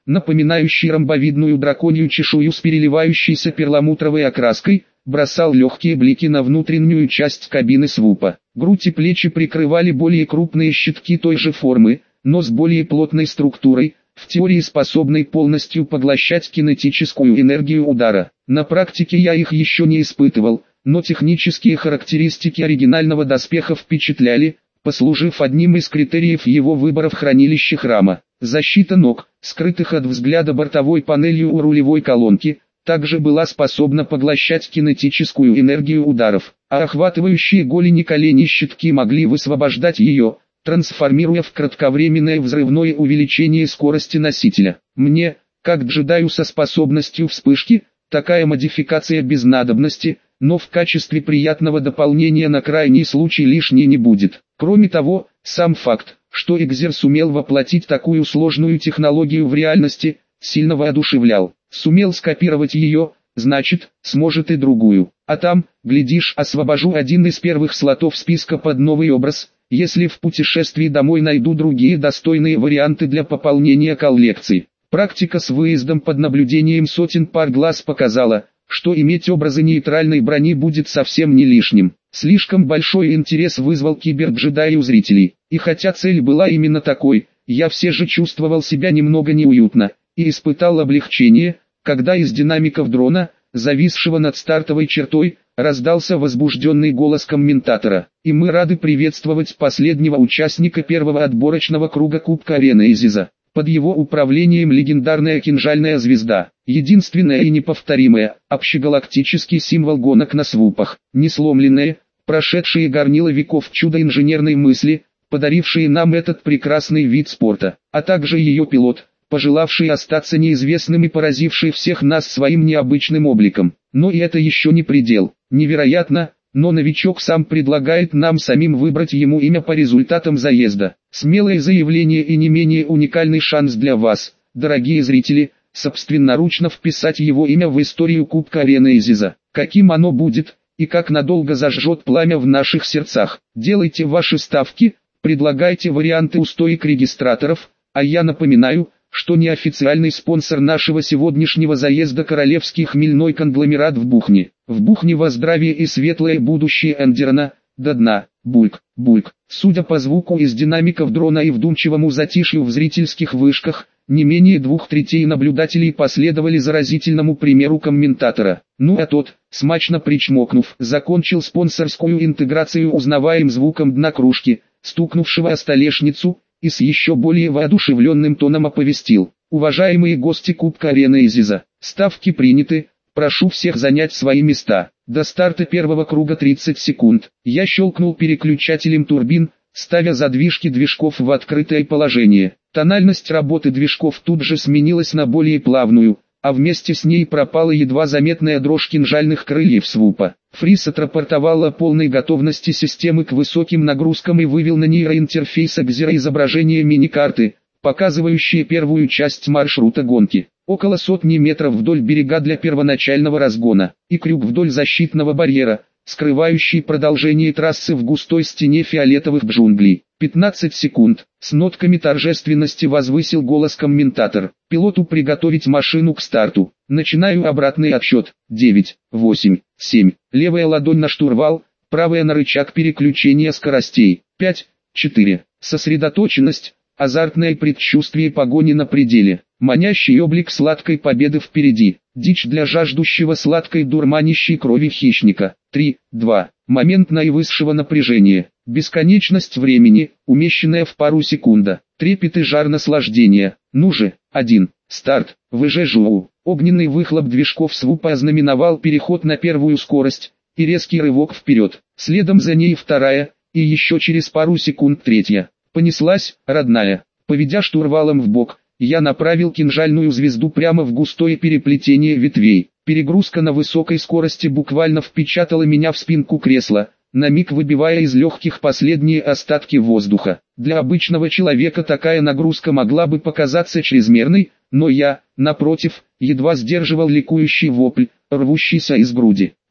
S1: напоминающий ромбовидную драконью чешую с переливающейся перламутровой окраской, бросал легкие блики на внутреннюю часть кабины свупа. Грудь и плечи прикрывали более крупные щитки той же формы, но с более плотной структурой, в теории способной полностью поглощать кинетическую энергию удара. На практике я их еще не испытывал, но технические характеристики оригинального доспеха впечатляли, послужив одним из критериев его выбора в хранилище храма. Защита ног, скрытых от взгляда бортовой панелью у рулевой колонки, также была способна поглощать кинетическую энергию ударов, а охватывающие голени колени щитки могли высвобождать ее, трансформируя в кратковременное взрывное увеличение скорости носителя. Мне, как джедаю со способностью вспышки, такая модификация без надобности, но в качестве приятного дополнения на крайний случай лишней не будет. Кроме того, сам факт, что Экзер сумел воплотить такую сложную технологию в реальности, сильно воодушевлял. Сумел скопировать ее, значит, сможет и другую. А там, глядишь, освобожу один из первых слотов списка под новый образ, если в путешествии домой найду другие достойные варианты для пополнения коллекции. Практика с выездом под наблюдением сотен пар глаз показала, что иметь образы нейтральной брони будет совсем не лишним. Слишком большой интерес вызвал киберджедай у зрителей, и хотя цель была именно такой, я все же чувствовал себя немного неуютно, и испытал облегчение, когда из динамиков дрона, зависшего над стартовой чертой, раздался возбужденный голос комментатора. И мы рады приветствовать последнего участника первого отборочного круга Кубка Ренезиса. Под его управлением легендарная кинжальная звезда, единственная и неповторимая, общегалактический символ гонок на свупах, несломленные, прошедшие горнило веков чудо инженерной мысли, подарившие нам этот прекрасный вид спорта, а также ее пилот, пожелавший остаться неизвестным и поразивший всех нас своим необычным обликом. Но и это еще не предел. Невероятно, но новичок сам предлагает нам самим выбрать ему имя по результатам заезда. Смелое заявление и не менее уникальный шанс для вас, дорогие зрители, собственноручно вписать его имя в историю Кубка Ренезиса. Каким оно будет, и как надолго зажжет пламя в наших сердцах. Делайте ваши ставки, предлагайте варианты у стоек регистраторов, а я напоминаю, что неофициальный спонсор нашего сегодняшнего заезда королевский хмельной конгломерат в Бухне. В Бухне во здравие и светлое будущее Эндерна, до дна, бульк, бульк. Судя по звуку из динамиков дрона и вдумчивому затишью в зрительских вышках, не менее 2/3 наблюдателей последовали заразительному примеру комментатора. Ну а тот, смачно причмокнув, закончил спонсорскую интеграцию узнаваемым звуком дна кружки, стукнувшего о столешницу, и с еще более воодушевленным тоном оповестил: уважаемые гости Кубка Ренезиса, ставки приняты, прошу всех занять свои места. До старта первого круга 30 секунд. Я щелкнул переключателем турбин, ставя задвижки движков в открытое положение. Тональность работы движков тут же сменилась на более плавную, а вместе с ней пропала едва заметная дрожь кинжальных крыльев свупа. Фриз отрапортовал о полной готовности системы к высоким нагрузкам и вывел на нейроинтерфейс Экзера изображение мини-карты, показывающее первую часть маршрута гонки. Около сотни метров вдоль берега для первоначального разгона, и крюк вдоль защитного барьера, скрывающий продолжение трассы в густой стене фиолетовых джунглей. 15 секунд. С нотками торжественности возвысил голос комментатор. Пилоту приготовить машину к старту. Начинаю обратный отсчет. 9, 8, 7. Левая ладонь на штурвал, правая на рычаг переключения скоростей. 5, 4. Сосредоточенность, азартное предчувствие погони на пределе. Манящий облик сладкой победы впереди. Дичь для жаждущего сладкой дурманящей крови хищника. 3, 2. Момент наивысшего напряжения. Бесконечность времени, умещенная в пару секунда. Трепет и жар наслаждения. Ну же, 1. Старт. ВЖЖУ. Огненный выхлоп движков свупа ознаменовал переход на первую скорость, и резкий рывок вперед. Следом за ней вторая, и еще через пару секунд третья. Понеслась, родная. Поведя штурвалом вбок, я направил кинжальную звезду прямо в густое переплетение ветвей. Перегрузка на высокой скорости буквально впечатала меня в спинку кресла, на миг выбивая из легких последние остатки воздуха. Для обычного человека такая нагрузка могла бы показаться чрезмерной, но я, напротив, едва сдерживал ликующий вопль, рвущийся из груди. Да,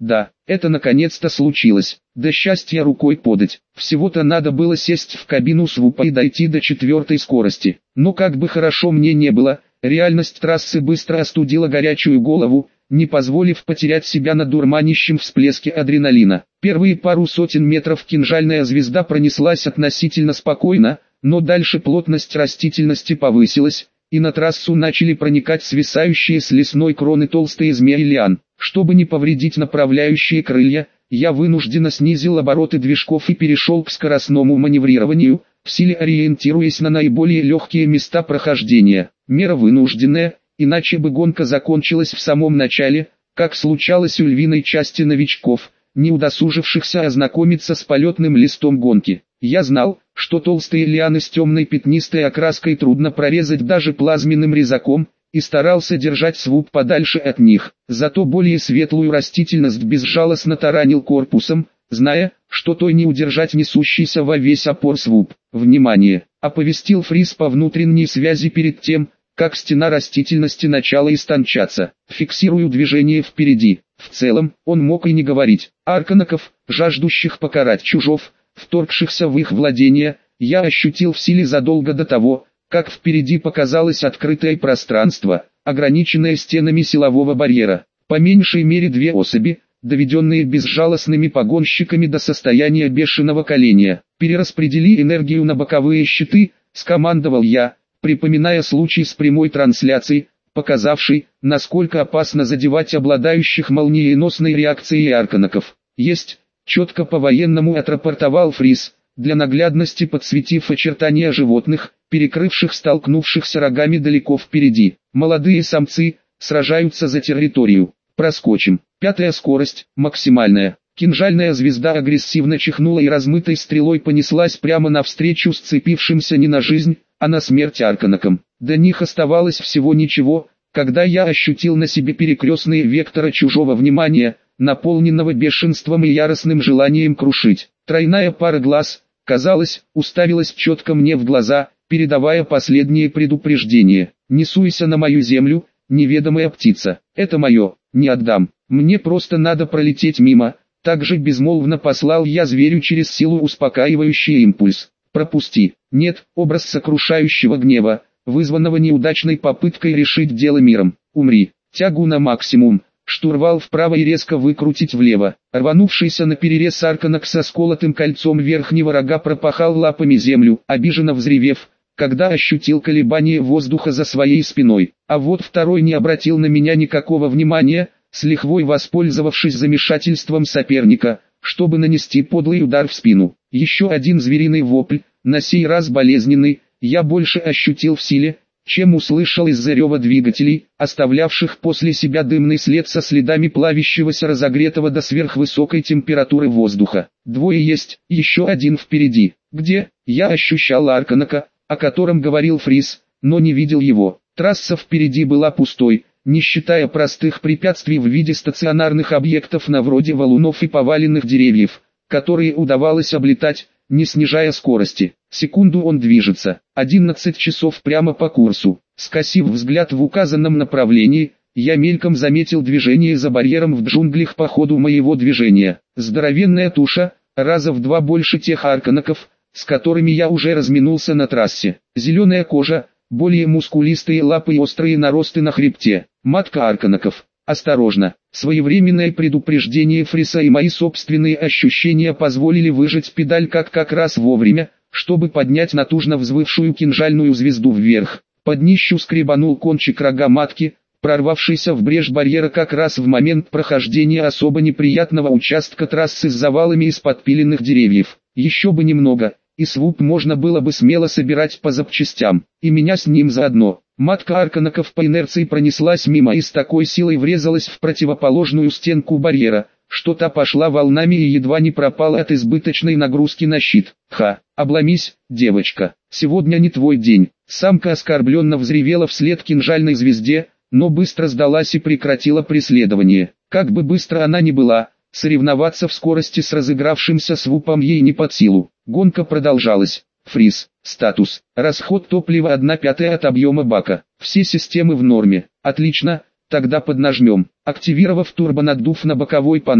S1: Это наконец-то случилось. До счастья рукой подать. Всего-то надо было сесть в кабину свупа и дойти до 4-й скорости. Но как бы хорошо мне не было, реальность трассы быстро остудила горячую голову, не позволив потерять себя на дурманящем всплеске адреналина. Первые пару сотен метров кинжальная звезда пронеслась относительно спокойно, но дальше плотность растительности повысилась, и на трассу начали проникать свисающие с лесной кроны толстые змеи лиан. Чтобы не повредить направляющие крылья, я вынужденно снизил обороты движков и перешел к скоростному маневрированию, в силе ориентируясь на наиболее легкие места прохождения. Мера вынужденная, иначе бы гонка закончилась в самом начале, как случалось у львиной части новичков, не удосужившихся ознакомиться с полетным листом гонки. Я знал, что толстые лианы с темной пятнистой окраской трудно прорезать даже плазменным резаком, и старался держать свуп подальше от них. Зато более светлую растительность безжалостно таранил корпусом, зная, что той не удержать несущийся во весь опор свуп. «Внимание!» — оповестил Фрис по внутренней связи перед тем, как стена растительности начала истончаться. «Фиксирую движение впереди». В целом, он мог и не говорить. Арканаков, жаждущих покарать чужов, вторгшихся в их владения, я ощутил в силе задолго до того, как впереди показалось открытое пространство, ограниченное стенами силового барьера. По меньшей мере 2 особи, доведенные безжалостными погонщиками до состояния бешеного коления. «Перераспредели энергию на боковые щиты», — скомандовал я, припоминая случай с прямой трансляцией, показавший, насколько опасно задевать обладающих молниеносной реакцией арканаков. «Есть», — четко по-военному отрапортовал Фрис, для наглядности подсветив очертания животных, перекрывших столкнувшихся рогами далеко впереди. «Молодые самцы сражаются за территорию. Проскочим». 5-я скорость, максимальная. Кинжальная звезда агрессивно чихнула и размытой стрелой понеслась прямо навстречу сцепившимся не на жизнь, а на смерть арканакам. До них оставалось всего ничего, когда я ощутил на себе перекрестные векторы чужого внимания, наполненного бешенством и яростным желанием крушить. Тройная пара глаз, казалось, уставилась четко мне в глаза, передавая последние предупреждения. «Не суйся на мою землю, неведомая птица. Это мое, не отдам. Мне просто надо пролететь мимо». Также безмолвно послал я зверю через силу успокаивающий импульс. «Пропусти». Нет, образ сокрушающего гнева, вызванного неудачной попыткой решить дело миром. «Умри». Тягу на максимум. Штурвал вправо и резко выкрутить влево. Рванувшийся на перерез арканак со сколотым кольцом верхнего рога пропахал лапами землю, обиженно взревев, когда ощутил колебание воздуха за своей спиной. А вот второй не обратил на меня никакого внимания, с лихвой воспользовавшись замешательством соперника, чтобы нанести подлый удар в спину. Еще один звериный вопль, на сей раз болезненный, я больше ощутил в силе, чем услышал из-за рева двигателей, оставлявших после себя дымный след со следами плавящегося разогретого до сверхвысокой температуры воздуха. Двое есть, еще один впереди. Где? Я ощущал арканака, о котором говорил Фрис, но не видел его. Трасса впереди была пустой, не считая простых препятствий в виде стационарных объектов на вроде валунов и поваленных деревьев, которые удавалось облетать, не снижая скорости. Секунду он движется. 11 часов прямо по курсу. Скосив взгляд в указанном направлении, я мельком заметил движение за барьером в джунглях по ходу моего движения. Здоровенная туша, раза в 2 больше тех арканаков, с которыми я уже разминулся на трассе. Зеленая кожа, более мускулистые лапы и острые наросты на хребте. Матка арканаков. Осторожно. Своевременное предупреждение Фриса и мои собственные ощущения позволили выжать педаль как раз вовремя, чтобы поднять натужно взвывшую кинжальную звезду вверх. Под днищу скребанул кончик рога матки, прорвавшийся в брешь барьера как раз в момент прохождения особо неприятного участка трассы с завалами из подпиленных деревьев. Еще бы немного, и свуп можно было бы смело собирать по запчастям, и меня с ним заодно. Матка арканаков по инерции пронеслась мимо и с такой силой врезалась в противоположную стенку барьера, что та пошла волнами и едва не пропала от избыточной нагрузки на щит. «Ха, обломись, девочка, сегодня не твой день». Самка оскорбленно взревела вслед кинжальной звезде, но быстро сдалась и прекратила преследование. Как бы быстро она ни была, соревноваться в скорости с разыгравшимся свупом ей не под силу. Гонка продолжалась. Фриз. Статус. Расход топлива 1/5 от объема бака. Все системы в норме. Отлично, тогда поднажмем. Активировав турбонаддув на боковой панели,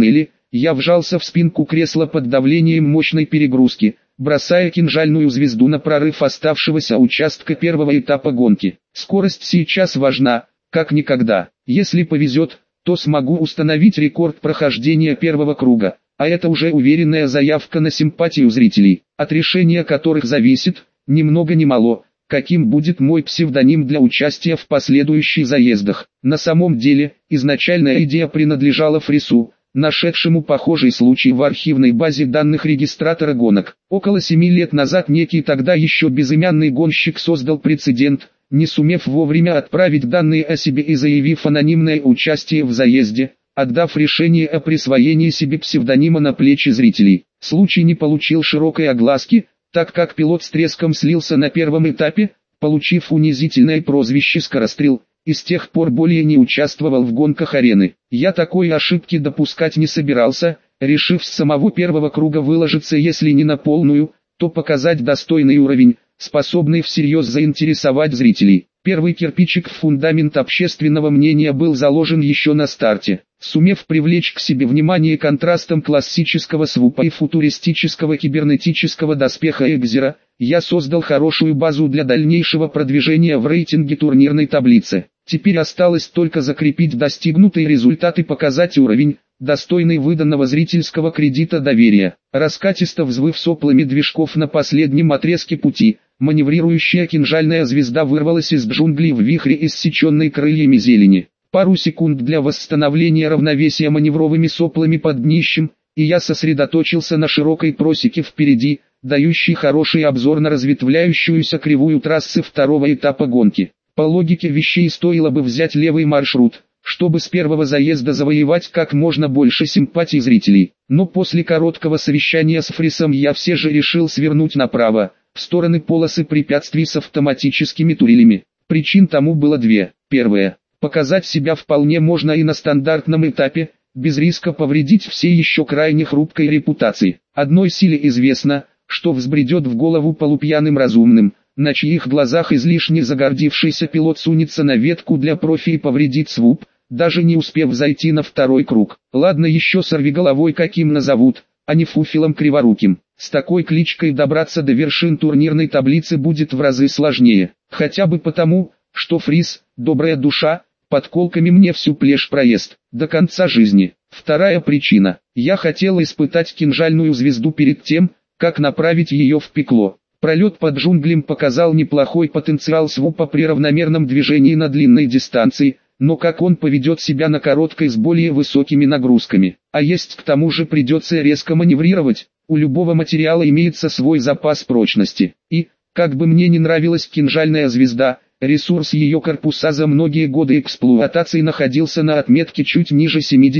S1: Я вжался в спинку кресла под давлением мощной перегрузки, бросая кинжальную звезду на прорыв оставшегося участка первого этапа гонки. Скорость сейчас важна, как никогда. Если повезет, то смогу установить рекорд прохождения первого круга, а это уже уверенная заявка на симпатию зрителей, от решения которых зависит, ни много ни мало, каким будет мой псевдоним для участия в последующих заездах. На самом деле, изначальная идея принадлежала Фрису, нашедшему похожий случай в архивной базе данных регистратора гонок. Около 7 лет назад некий тогда еще безымянный гонщик создал прецедент, не сумев вовремя отправить данные о себе и заявив анонимное участие в заезде, отдав решение о присвоении себе псевдонима на плечи зрителей. Случай не получил широкой огласки, так как пилот с треском слился на первом этапе, получив унизительное прозвище «Скорострел», и с тех пор более не участвовал в гонках арены. Я такой ошибки допускать не собирался, решив с самого первого круга выложиться, если не на полную, то показать достойный уровень, способный всерьез заинтересовать зрителей. Первый кирпичик в фундамент общественного мнения был заложен еще на старте. Сумев привлечь к себе внимание контрастом классического свупа и футуристического кибернетического доспеха Экзера, я создал хорошую базу для дальнейшего продвижения в рейтинге турнирной таблицы. Теперь осталось только закрепить достигнутые результаты и показать уровень, достойный выданного зрительского кредита доверия. Раскатисто взвыв соплами движков на последнем отрезке пути, маневрирующая кинжальная звезда вырвалась из джунглей в вихре, иссеченной крыльями зелени. Пару секунд для восстановления равновесия маневровыми соплами под днищем, и я сосредоточился на широкой просеке впереди, дающей хороший обзор на разветвляющуюся кривую трассы второго этапа гонки. По логике вещей стоило бы взять левый маршрут, чтобы с первого заезда завоевать как можно больше симпатий зрителей. Но после короткого совещания с Фрисом я все же решил свернуть направо, в стороны полосы препятствий с автоматическими турелями. Причин тому было две. Первая. Показать себя вполне можно и на стандартном этапе, без риска повредить всей еще крайне хрупкой репутации. Одной силе известно, что взбредет в голову полупьяным разумным, на чьих глазах излишне загордившийся пилот сунется на ветку для профи и повредит свуп, даже не успев зайти на второй круг. Ладно еще сорвиголовой каким назовут, а не фуфелом криворуким. С такой кличкой добраться до вершин турнирной таблицы будет в разы сложнее. Хотя бы потому, что Фрис, добрая душа, подколками мне всю плешь проезд, до конца жизни. Вторая причина. Я хотел испытать кинжальную звезду перед тем, как направить ее в пекло. Пролет под джунглем показал неплохой потенциал свупа при равномерном движении на длинной дистанции, но как он поведет себя на короткой с более высокими нагрузками. А есть к тому же придется резко маневрировать, у любого материала имеется свой запас прочности. И, как бы мне не нравилась кинжальная звезда, ресурс ее корпуса за многие годы эксплуатации находился на отметке чуть ниже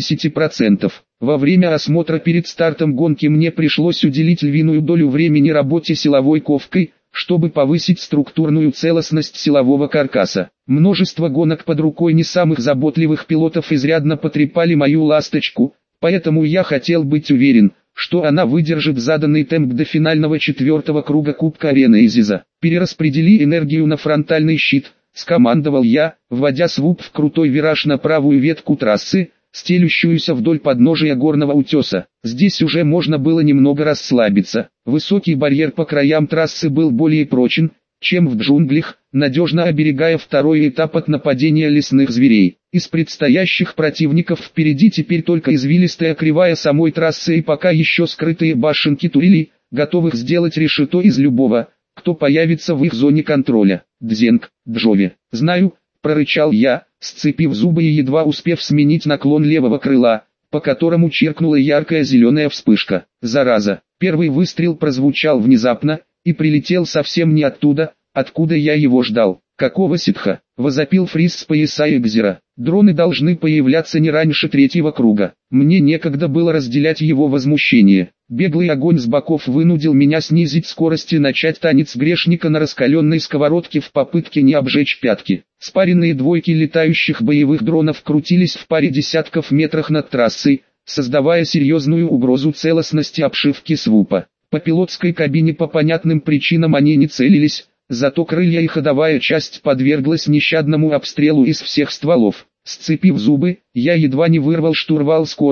S1: 70%. Во время осмотра перед стартом гонки мне пришлось уделить львиную долю времени работе силовой ковкой, чтобы повысить структурную целостность силового каркаса. Множество гонок под рукой не самых заботливых пилотов изрядно потрепали мою ласточку, поэтому я хотел быть уверен, что она выдержит заданный темп до финального 4-го круга Кубка Арены Изиза. «Перераспредели энергию на фронтальный щит», — скомандовал я, вводя свуп в крутой вираж на правую ветку трассы, стелющуюся вдоль подножия горного утеса. Здесь уже можно было немного расслабиться. Высокий барьер по краям трассы был более прочен, чем в джунглях, надежно оберегая второй этап от нападения лесных зверей. Из предстоящих противников впереди теперь только извилистая кривая самой трассы и пока еще скрытые башенки турелей, готовых сделать решето из любого, кто появится в их зоне контроля. «Дзенг, Джови, знаю», — прорычал я, сцепив зубы и едва успев сменить наклон левого крыла, по которому чиркнула яркая зеленая вспышка. Зараза, первый выстрел прозвучал внезапно, и прилетел совсем не оттуда, откуда я его ждал. «Какого ситха?» — возопил Фрис с пояса Экзера. «Дроны должны появляться не раньше 3-го круга». Мне некогда было разделять его возмущение. Беглый огонь с боков вынудил меня снизить скорость и начать танец грешника на раскаленной сковородке в попытке не обжечь пятки. Спаренные двойки летающих боевых дронов крутились в паре десятков метрах над трассой, создавая серьезную угрозу целостности обшивки свупа. По пилотской кабине по понятным причинам они не целились, зато крылья и ходовая часть подверглась нещадному обстрелу из всех стволов. Сцепив зубы, я едва не вырвал штурвал с корнем,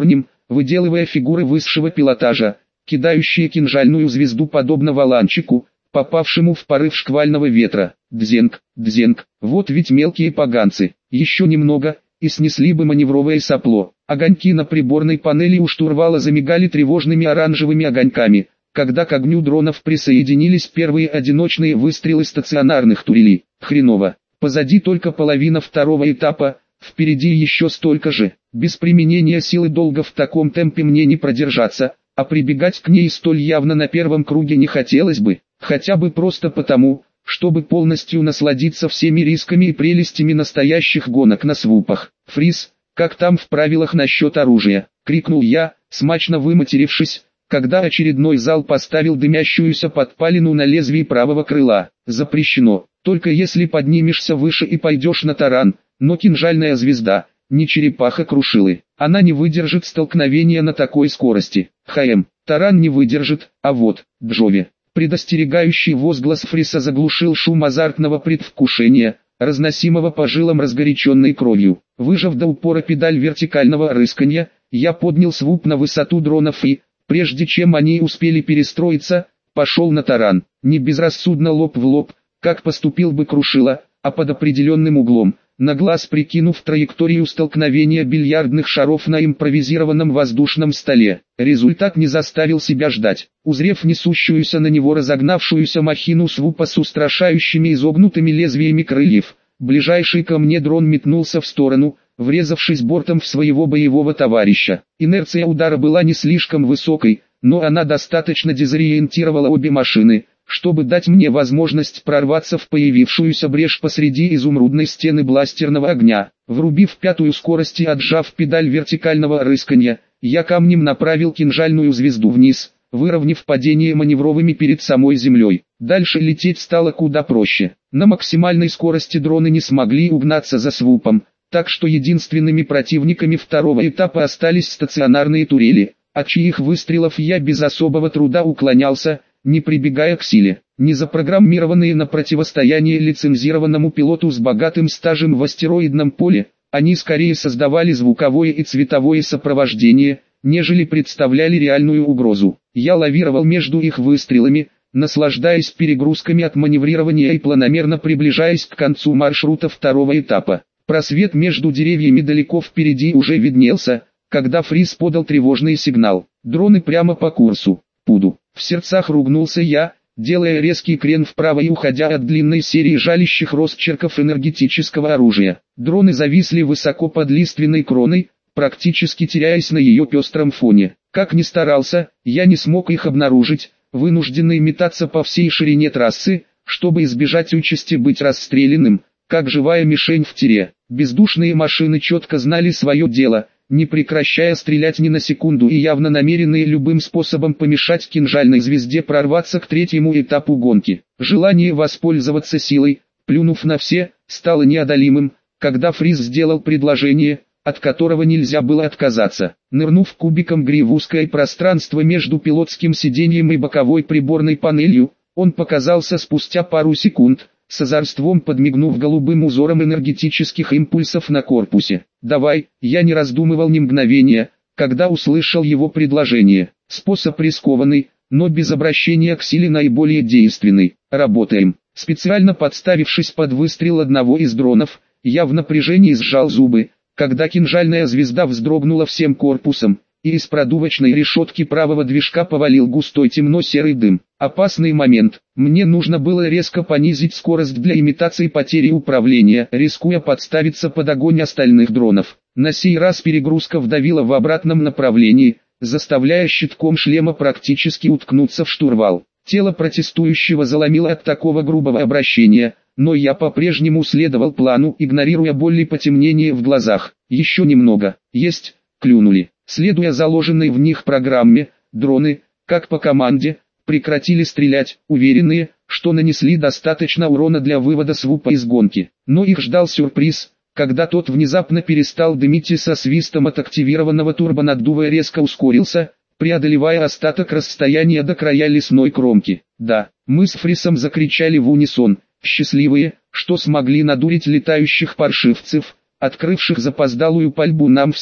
S1: выделывая фигуры высшего пилотажа, кидающие кинжальную звезду подобно валанчику, попавшему в порыв шквального ветра. Дзенг, дзенг, вот ведь мелкие поганцы, еще немного, и снесли бы маневровое сопло. Огоньки на приборной панели у штурвала замигали тревожными оранжевыми огоньками, когда к огню дронов присоединились первые одиночные выстрелы стационарных турелей. Хреново. Позади только половина второго этапа, впереди еще столько же. Без применения силы долго в таком темпе мне не продержаться, а прибегать к ней столь явно на первом круге не хотелось бы, хотя бы просто потому, чтобы полностью насладиться всеми рисками и прелестями настоящих гонок на свупах. «Фриз, как там в правилах насчет оружия?» — крикнул я, смачно выматерившись, когда очередной залп поставил дымящуюся подпалину на лезвие правого крыла. «Запрещено, только если поднимешься выше и пойдешь на таран, но кинжальная звезда, не черепаха-крушилы, она не выдержит столкновения на такой скорости. Таран не выдержит, а вот, Джови». Предостерегающий возглас Фриса заглушил шум азартного предвкушения, разносимого по жилам разгоряченной кровью. Выжав до упора педаль вертикального рысканья, я поднял свуп на высоту дронов и, прежде чем они успели перестроиться, пошел на таран. Не безрассудно лоб в лоб, как поступил бы Крушила, а под определенным углом, на глаз прикинув траекторию столкновения бильярдных шаров на импровизированном воздушном столе. Результат не заставил себя ждать. Узрев несущуюся на него разогнавшуюся махину свупа с устрашающими изогнутыми лезвиями крыльев, ближайший ко мне дрон метнулся в сторону, врезавшись бортом в своего боевого товарища. Инерция удара была не слишком высокой, но она достаточно дезориентировала обе машины, чтобы дать мне возможность прорваться в появившуюся брешь посреди изумрудной стены бластерного огня. Врубив пятую скорость и отжав педаль вертикального рысканья, я камнем направил кинжальную звезду вниз, выровняв падение маневровыми перед самой землей. Дальше лететь стало куда проще. На максимальной скорости дроны не смогли угнаться за свупом, так что единственными противниками второго этапа остались стационарные турели, от чьих выстрелов я без особого труда уклонялся, не прибегая к силе. Не запрограммированные на противостояние лицензированному пилоту с богатым стажем в астероидном поле, они скорее создавали звуковое и цветовое сопровождение, нежели представляли реальную угрозу. Я лавировал между их выстрелами, наслаждаясь перегрузками от маневрирования и планомерно приближаясь к концу маршрута второго этапа. Просвет между деревьями далеко впереди уже виднелся, когда Фриз подал тревожный сигнал. Дроны прямо по курсу. Пуду. В сердцах ругнулся я, делая резкий крен вправо и уходя от длинной серии жалящих росчерков энергетического оружия. Дроны зависли высоко под лиственной кроной, практически теряясь на ее пестром фоне. Как ни старался, я не смог их обнаружить, вынужденный метаться по всей ширине трассы, чтобы избежать участи быть расстрелянным, как живая мишень в тире. Бездушные машины четко знали свое дело, не прекращая стрелять ни на секунду и явно намеренные любым способом помешать кинжальной звезде прорваться к третьему этапу гонки. Желание воспользоваться силой, плюнув на все, стало неодолимым, когда Фриз сделал предложение, от которого нельзя было отказаться. Нырнув кубиком гри в узкое пространство между пилотским сиденьем и боковой приборной панелью, он показался спустя пару секунд, с озорством подмигнув голубым узором энергетических импульсов на корпусе. «Давай», я не раздумывал ни мгновения, когда услышал его предложение. Способ рискованный, но без обращения к силе наиболее действенный. Работаем. Специально подставившись под выстрел одного из дронов, я в напряжении сжал зубы, когда кинжальная звезда вздрогнула всем корпусом, и из продувочной решетки правого движка повалил густой темно-серый дым. Опасный момент. Мне нужно было резко понизить скорость для имитации потери управления, рискуя подставиться под огонь остальных дронов. На сей раз перегрузка вдавила в обратном направлении, заставляя щитком шлема практически уткнуться в штурвал. Тело протестующего заломило от такого грубого обращения, но я по-прежнему следовал плану, игнорируя боль и потемнение в глазах. Еще немного. Есть. Клюнули. Следуя заложенной в них программе, дроны, как по команде, прекратили стрелять, уверенные, что нанесли достаточно урона для вывода свупа из гонки. Но их ждал сюрприз, когда тот внезапно перестал дымить и со свистом от активированного турбонаддува резко ускорился, преодолевая остаток расстояния до края лесной кромки. Да, мы с Фрисом закричали в унисон, счастливые, что смогли надурить летающих паршивцев, открывших запоздалую пальбу нам вслед.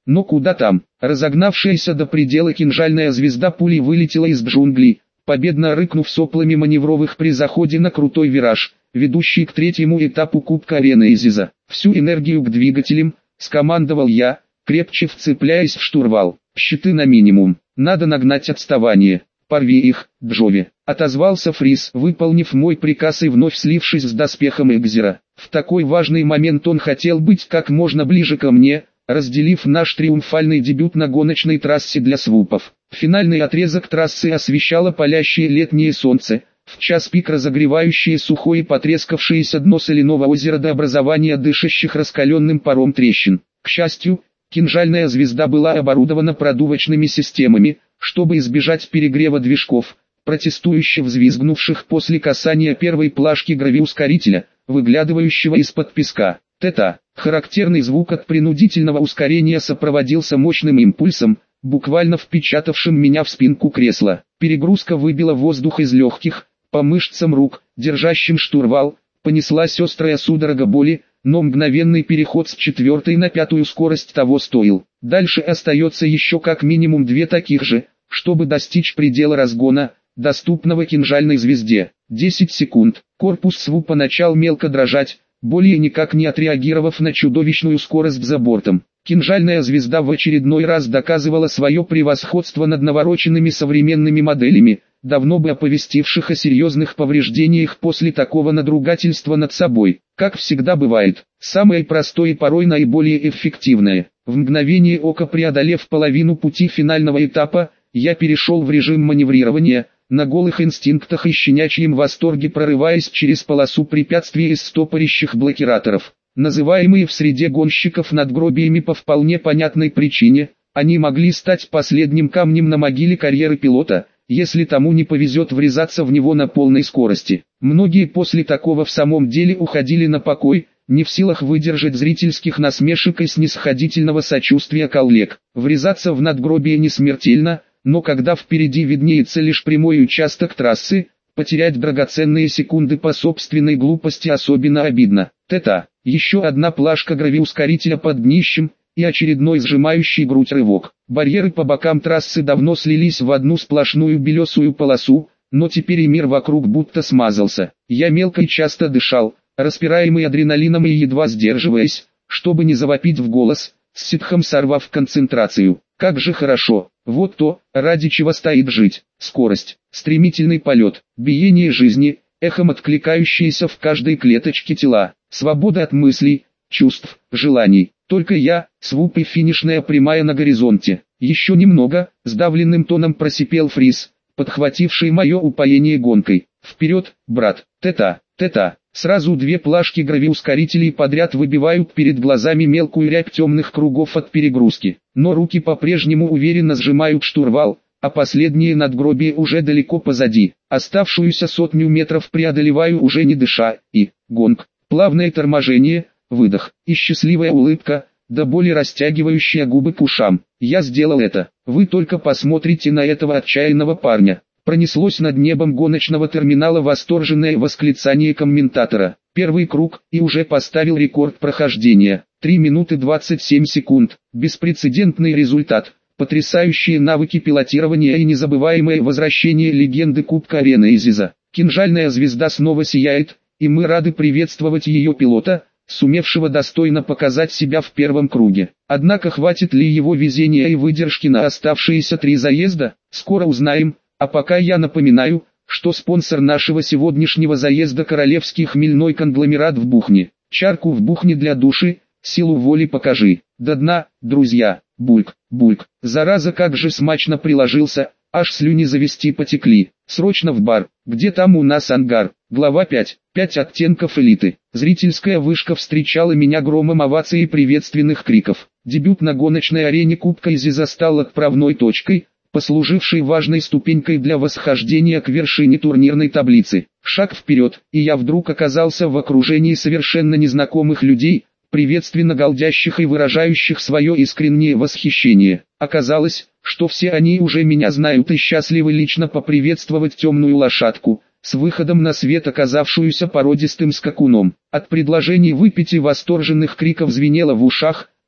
S1: Но куда там? Разогнавшаяся до предела кинжальная звезда пулей вылетела из джунглей, победно рыкнув соплами маневровых при заходе на крутой вираж, ведущий к третьему этапу Кубка Арены Изиза. Всю энергию к двигателям, скомандовал я, крепче вцепляясь в штурвал. Щиты на минимум, надо нагнать отставание. «Порви их, Джови», — отозвался Фрис, выполнив мой приказ и вновь слившись с доспехом Экзера. В такой важный момент он хотел быть как можно ближе ко мне, разделив наш триумфальный дебют на гоночной трассе для свупов. Финальный отрезок трассы освещало палящее летнее солнце, в час пик разогревающее сухое и потрескавшееся дно соляного озера до образования дышащих раскаленным паром трещин. К счастью, кинжальная звезда была оборудована продувочными системами, чтобы избежать перегрева движков, протестующе взвизгнувших после касания первой плашки гравиускорителя, выглядывающего из-под песка. Тета, характерный звук от принудительного ускорения сопроводился мощным импульсом, буквально впечатавшим меня в спинку кресла. Перегрузка выбила воздух из легких, по мышцам рук, держащим штурвал, понеслась острая судорога боли, но мгновенный переход с 4-й на 5-ю скорость того стоил. Дальше остается еще как минимум 2 таких же, чтобы достичь предела разгона, доступного кинжальной звезде. 10 секунд. Корпус свупа начал мелко дрожать, более никак не отреагировав на чудовищную скорость за бортом. Кинжальная звезда в очередной раз доказывала свое превосходство над навороченными современными моделями, давно бы оповестивших о серьезных повреждениях после такого надругательства над собой. Как всегда бывает, самое простое и порой наиболее эффективное. В мгновение ока преодолев половину пути финального этапа, я перешел в режим маневрирования, на голых инстинктах и щенячьем восторге прорываясь через полосу препятствий из стопорящих блокираторов. Называемые в среде гонщиков надгробиями по вполне понятной причине, они могли стать последним камнем на могиле карьеры пилота, если тому не повезет врезаться в него на полной скорости. Многие после такого в самом деле уходили на покой, не в силах выдержать зрительских насмешек и снисходительного сочувствия коллег. Врезаться в надгробие не смертельно, но когда впереди виднеется лишь прямой участок трассы, потерять драгоценные секунды по собственной глупости особенно обидно. Тета, еще одна плашка гравиускорителя под днищем, и очередной сжимающий грудь рывок. Барьеры по бокам трассы давно слились в одну сплошную белесую полосу, но теперь и мир вокруг будто смазался. Я мелко и часто дышал, распираемый адреналином и едва сдерживаясь, чтобы не завопить в голос, с ситхом сорвав концентрацию. Как же хорошо, вот то, ради чего стоит жить. Скорость, стремительный полет, биение жизни, эхом откликающиеся в каждой клеточке тела, свобода от мыслей, чувств, желаний. Только я, свуп и финишная прямая на горизонте. Еще немного, сдавленным тоном просипел Фрис, подхвативший мое упоение гонкой. Вперед, брат, тета, тета. Сразу 2 плашки гравиускорителей подряд выбивают перед глазами мелкую рябь темных кругов от перегрузки. Но руки по-прежнему уверенно сжимают штурвал, а последние надгробия уже далеко позади. Оставшуюся 100 метров преодолеваю уже не дыша, и, гонг, плавное торможение, выдох, и счастливая улыбка, до боли растягивающая губы к ушам. Я сделал это, вы только посмотрите на этого отчаянного парня. Пронеслось над небом гоночного терминала восторженное восклицание комментатора. Первый круг, и уже поставил рекорд прохождения. 3 минуты 27 секунд. Беспрецедентный результат. Потрясающие навыки пилотирования и незабываемое возвращение легенды Кубка Арены Изиза. Кинжальная звезда снова сияет, и мы рады приветствовать ее пилота, сумевшего достойно показать себя в первом круге. Однако хватит ли его везения и выдержки на оставшиеся 3 заезда, скоро узнаем. А пока я напоминаю, что спонсор нашего сегодняшнего заезда — королевский хмельной конгломерат в Бухне. Чарку в Бухне для души, силу воли покажи. До дна, друзья. Бульк, бульк. Зараза, как же смачно приложился, аж слюни завести потекли. Срочно в бар. Где там у нас ангар? Глава 5. 5 оттенков элиты. Зрительская вышка встречала меня громом оваций и приветственных криков. Дебют на гоночной арене Кубка Изиза стал отправной точкой, послужившей важной ступенькой для восхождения к вершине турнирной таблицы. Шаг вперед, и я вдруг оказался в окружении совершенно незнакомых людей, приветственно галдящих и выражающих свое искреннее восхищение. Оказалось, что все они уже меня знают и счастливы лично поприветствовать темную лошадку, с выходом на свет оказавшуюся породистым скакуном. От предложений выпить и восторженных криков звенело в ушах,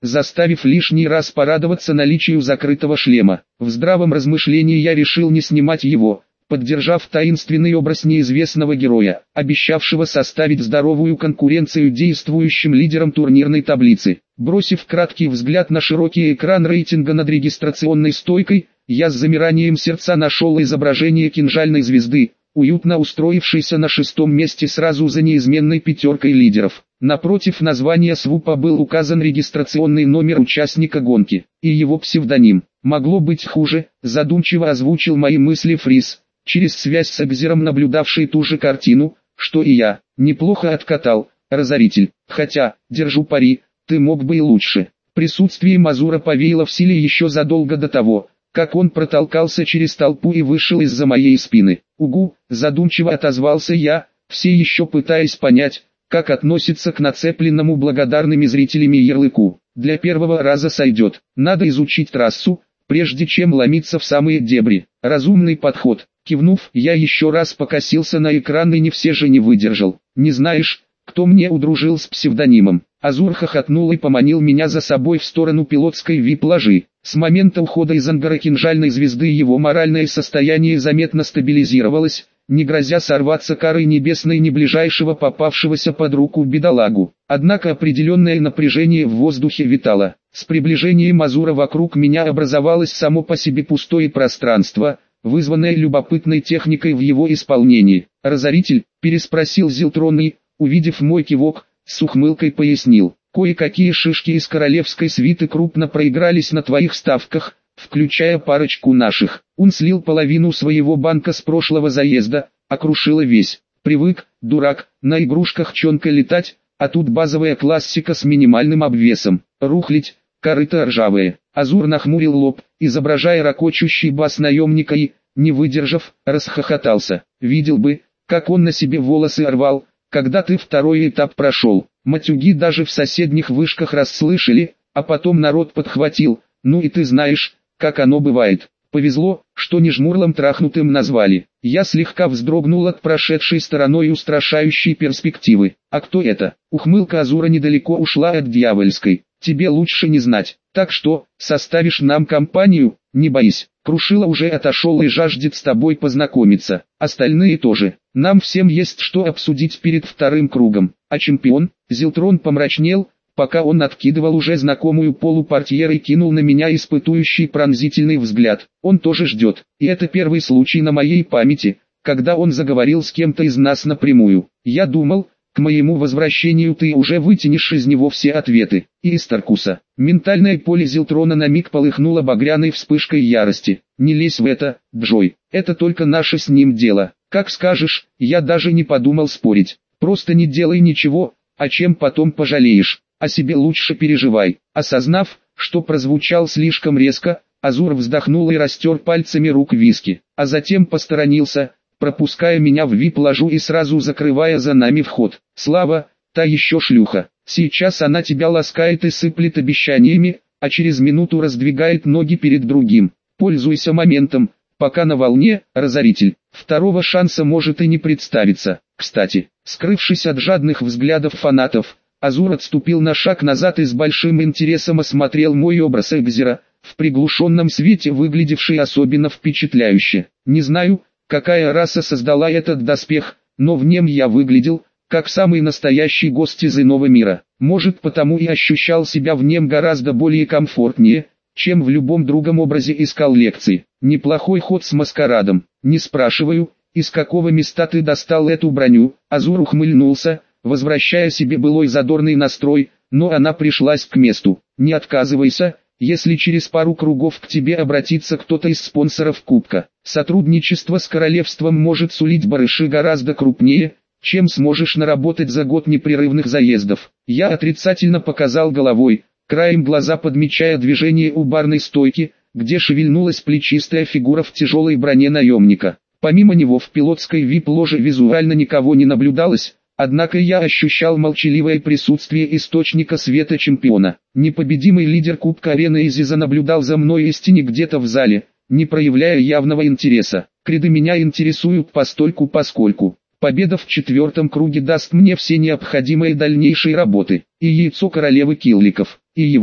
S1: заставив лишний раз порадоваться наличию закрытого шлема. В здравом размышлении я решил не снимать его, поддержав таинственный образ неизвестного героя, обещавшего составить здоровую конкуренцию действующим лидерам турнирной таблицы. Бросив краткий взгляд на широкий экран рейтинга над регистрационной стойкой, я с замиранием сердца нашел изображение кинжальной звезды, уютно устроившейся на 6-м месте сразу за неизменной пятеркой лидеров. Напротив названия СВУПа был указан регистрационный номер участника гонки и его псевдоним. Могло быть хуже, задумчиво озвучил мои мысли Фриз, через связь с Экзером наблюдавший ту же картину, что и я. Неплохо откатал, разоритель, хотя, держу пари, ты мог бы и лучше. Присутствие Мазура повеяло в силе еще задолго до того, как он протолкался через толпу и вышел из-за моей спины. Угу, задумчиво отозвался я, все еще пытаясь понять, как относится к нацепленному благодарными зрителями ярлыку. Для первого раза сойдет, надо изучить трассу, прежде чем ломиться в самые дебри. Разумный подход. Кивнув, я еще раз покосился на экран и не все же не выдержал. Не знаешь, кто мне удружил с псевдонимом? Азур хохотнул и поманил меня за собой в сторону пилотской вип-ложи. С момента ухода из ангара кинжальной звезды его моральное состояние заметно стабилизировалось, не грозя сорваться карой небесной ни ближайшего попавшегося под руку бедолагу. Однако определенное напряжение в воздухе витало. С приближением Азура вокруг меня образовалось само по себе пустое пространство, вызванное любопытной техникой в его исполнении. «Разоритель?» – переспросил Зилтронный, увидев мой кивок, с ухмылкой пояснил. «Кое-какие шишки из королевской свиты крупно проигрались на твоих ставках, включая парочку наших. Он слил половину своего банка с прошлого заезда, а крушила весь. Привык, дурак, на игрушках чонка летать, а тут базовая классика с минимальным обвесом. Рухлить, корыто ржавые». Азур нахмурил лоб, изображая ракочущий бас наемника и, не выдержав, расхохотался. «Видел бы, как он на себе волосы рвал, когда ты второй этап прошел». Матюги даже в соседних вышках расслышали, а потом народ подхватил. «Ну и ты знаешь, как оно бывает. Повезло, что не жмурлом трахнутым назвали». Я слегка вздрогнул от прошедшей стороной устрашающей перспективы. «А кто это?» Ухмылка Азура недалеко ушла от дьявольской. «Тебе лучше не знать. Так что, составишь нам компанию? Не боись. Крушила уже отошел и жаждет с тобой познакомиться. Остальные тоже. Нам всем есть что обсудить перед вторым кругом. А чемпион?» Зилтрон помрачнел, пока он откидывал уже знакомую полупортьер и кинул на меня испытующий пронзительный взгляд. «Он тоже ждет. И это первый случай на моей памяти, когда он заговорил с кем-то из нас напрямую. Я думал, к моему возвращению ты уже вытянешь из него все ответы». И из Таркуса. Ментальное поле Зилтрона на миг полыхнуло багряной вспышкой ярости. «Не лезь в это, Джой. Это только наше с ним дело. Как скажешь, я даже не подумал спорить. Просто не делай ничего, о чем потом пожалеешь. О себе лучше переживай». Осознав, что прозвучал слишком резко, Азур вздохнул и растер пальцами рук виски, а затем посторонился, пропуская меня в вип-ложу и сразу закрывая за нами вход. «Слава, та еще шлюха. Сейчас она тебя ласкает и сыплет обещаниями, а через минуту раздвигает ноги перед другим. Пользуйся моментом, пока на волне, разоритель. Второго шанса может и не представиться». Кстати, скрывшись от жадных взглядов фанатов, Азур отступил на шаг назад и с большим интересом осмотрел мой образ Экзера, в приглушенном свете выглядевший особенно впечатляюще. Не знаю, какая раса создала этот доспех, но в нем я выглядел, как самый настоящий гость из иного мира. Может, потому и ощущал себя в нем гораздо более комфортнее, чем в любом другом образе из коллекции. Неплохой ход с маскарадом. Не спрашиваю, из какого места ты достал эту броню. Азур ухмыльнулся, возвращая себе былой задорный настрой, но она пришлась к месту. Не отказывайся, если через пару кругов к тебе обратится кто-то из спонсоров Кубка. Сотрудничество с королевством может сулить барыши гораздо крупнее, чем сможешь наработать за год непрерывных заездов. Я отрицательно показал головой, краем глаза подмечая движение у барной стойки, где шевельнулась плечистая фигура в тяжелой броне наемника. Помимо него в пилотской вип-ложе визуально никого не наблюдалось, однако я ощущал молчаливое присутствие источника света чемпиона. Непобедимый лидер Кубка Арены Изиза наблюдал за мной истине где-то в зале, не проявляя явного интереса. Креды меня интересуют постольку-поскольку. Победа в 4-м круге даст мне все необходимые дальнейшие работы. И яйцо королевы Килликов, и его.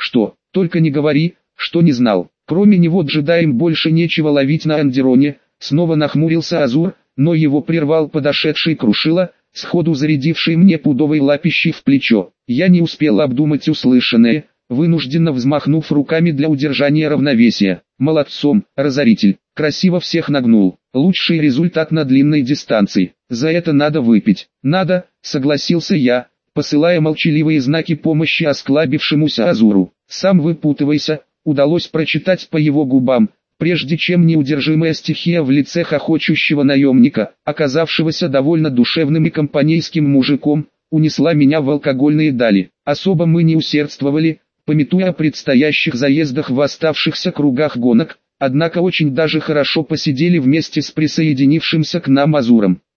S1: Что, только не говори, что не знал. Кроме него джедаям больше нечего ловить на Андероне. Снова нахмурился Азур, но его прервал подошедший Крушила, сходу зарядивший мне пудовой лапищей в плечо. Я не успел обдумать услышанное, вынужденно взмахнув руками для удержания равновесия. Молодцом, разоритель, красиво всех нагнул. Лучший результат на длинной дистанции. За это надо выпить. Надо, согласился я, посылая молчаливые знаки помощи осклабившемуся Азуру. Сам выпутывайся, удалось прочитать по его губам, прежде чем неудержимая стихия в лице хохочущего наемника, оказавшегося довольно душевным и компанейским мужиком, унесла меня в алкогольные дали. Особо мы не усердствовали, памятуя о предстоящих заездах в оставшихся кругах гонок, однако очень даже хорошо посидели вместе с присоединившимся к нам Азуром.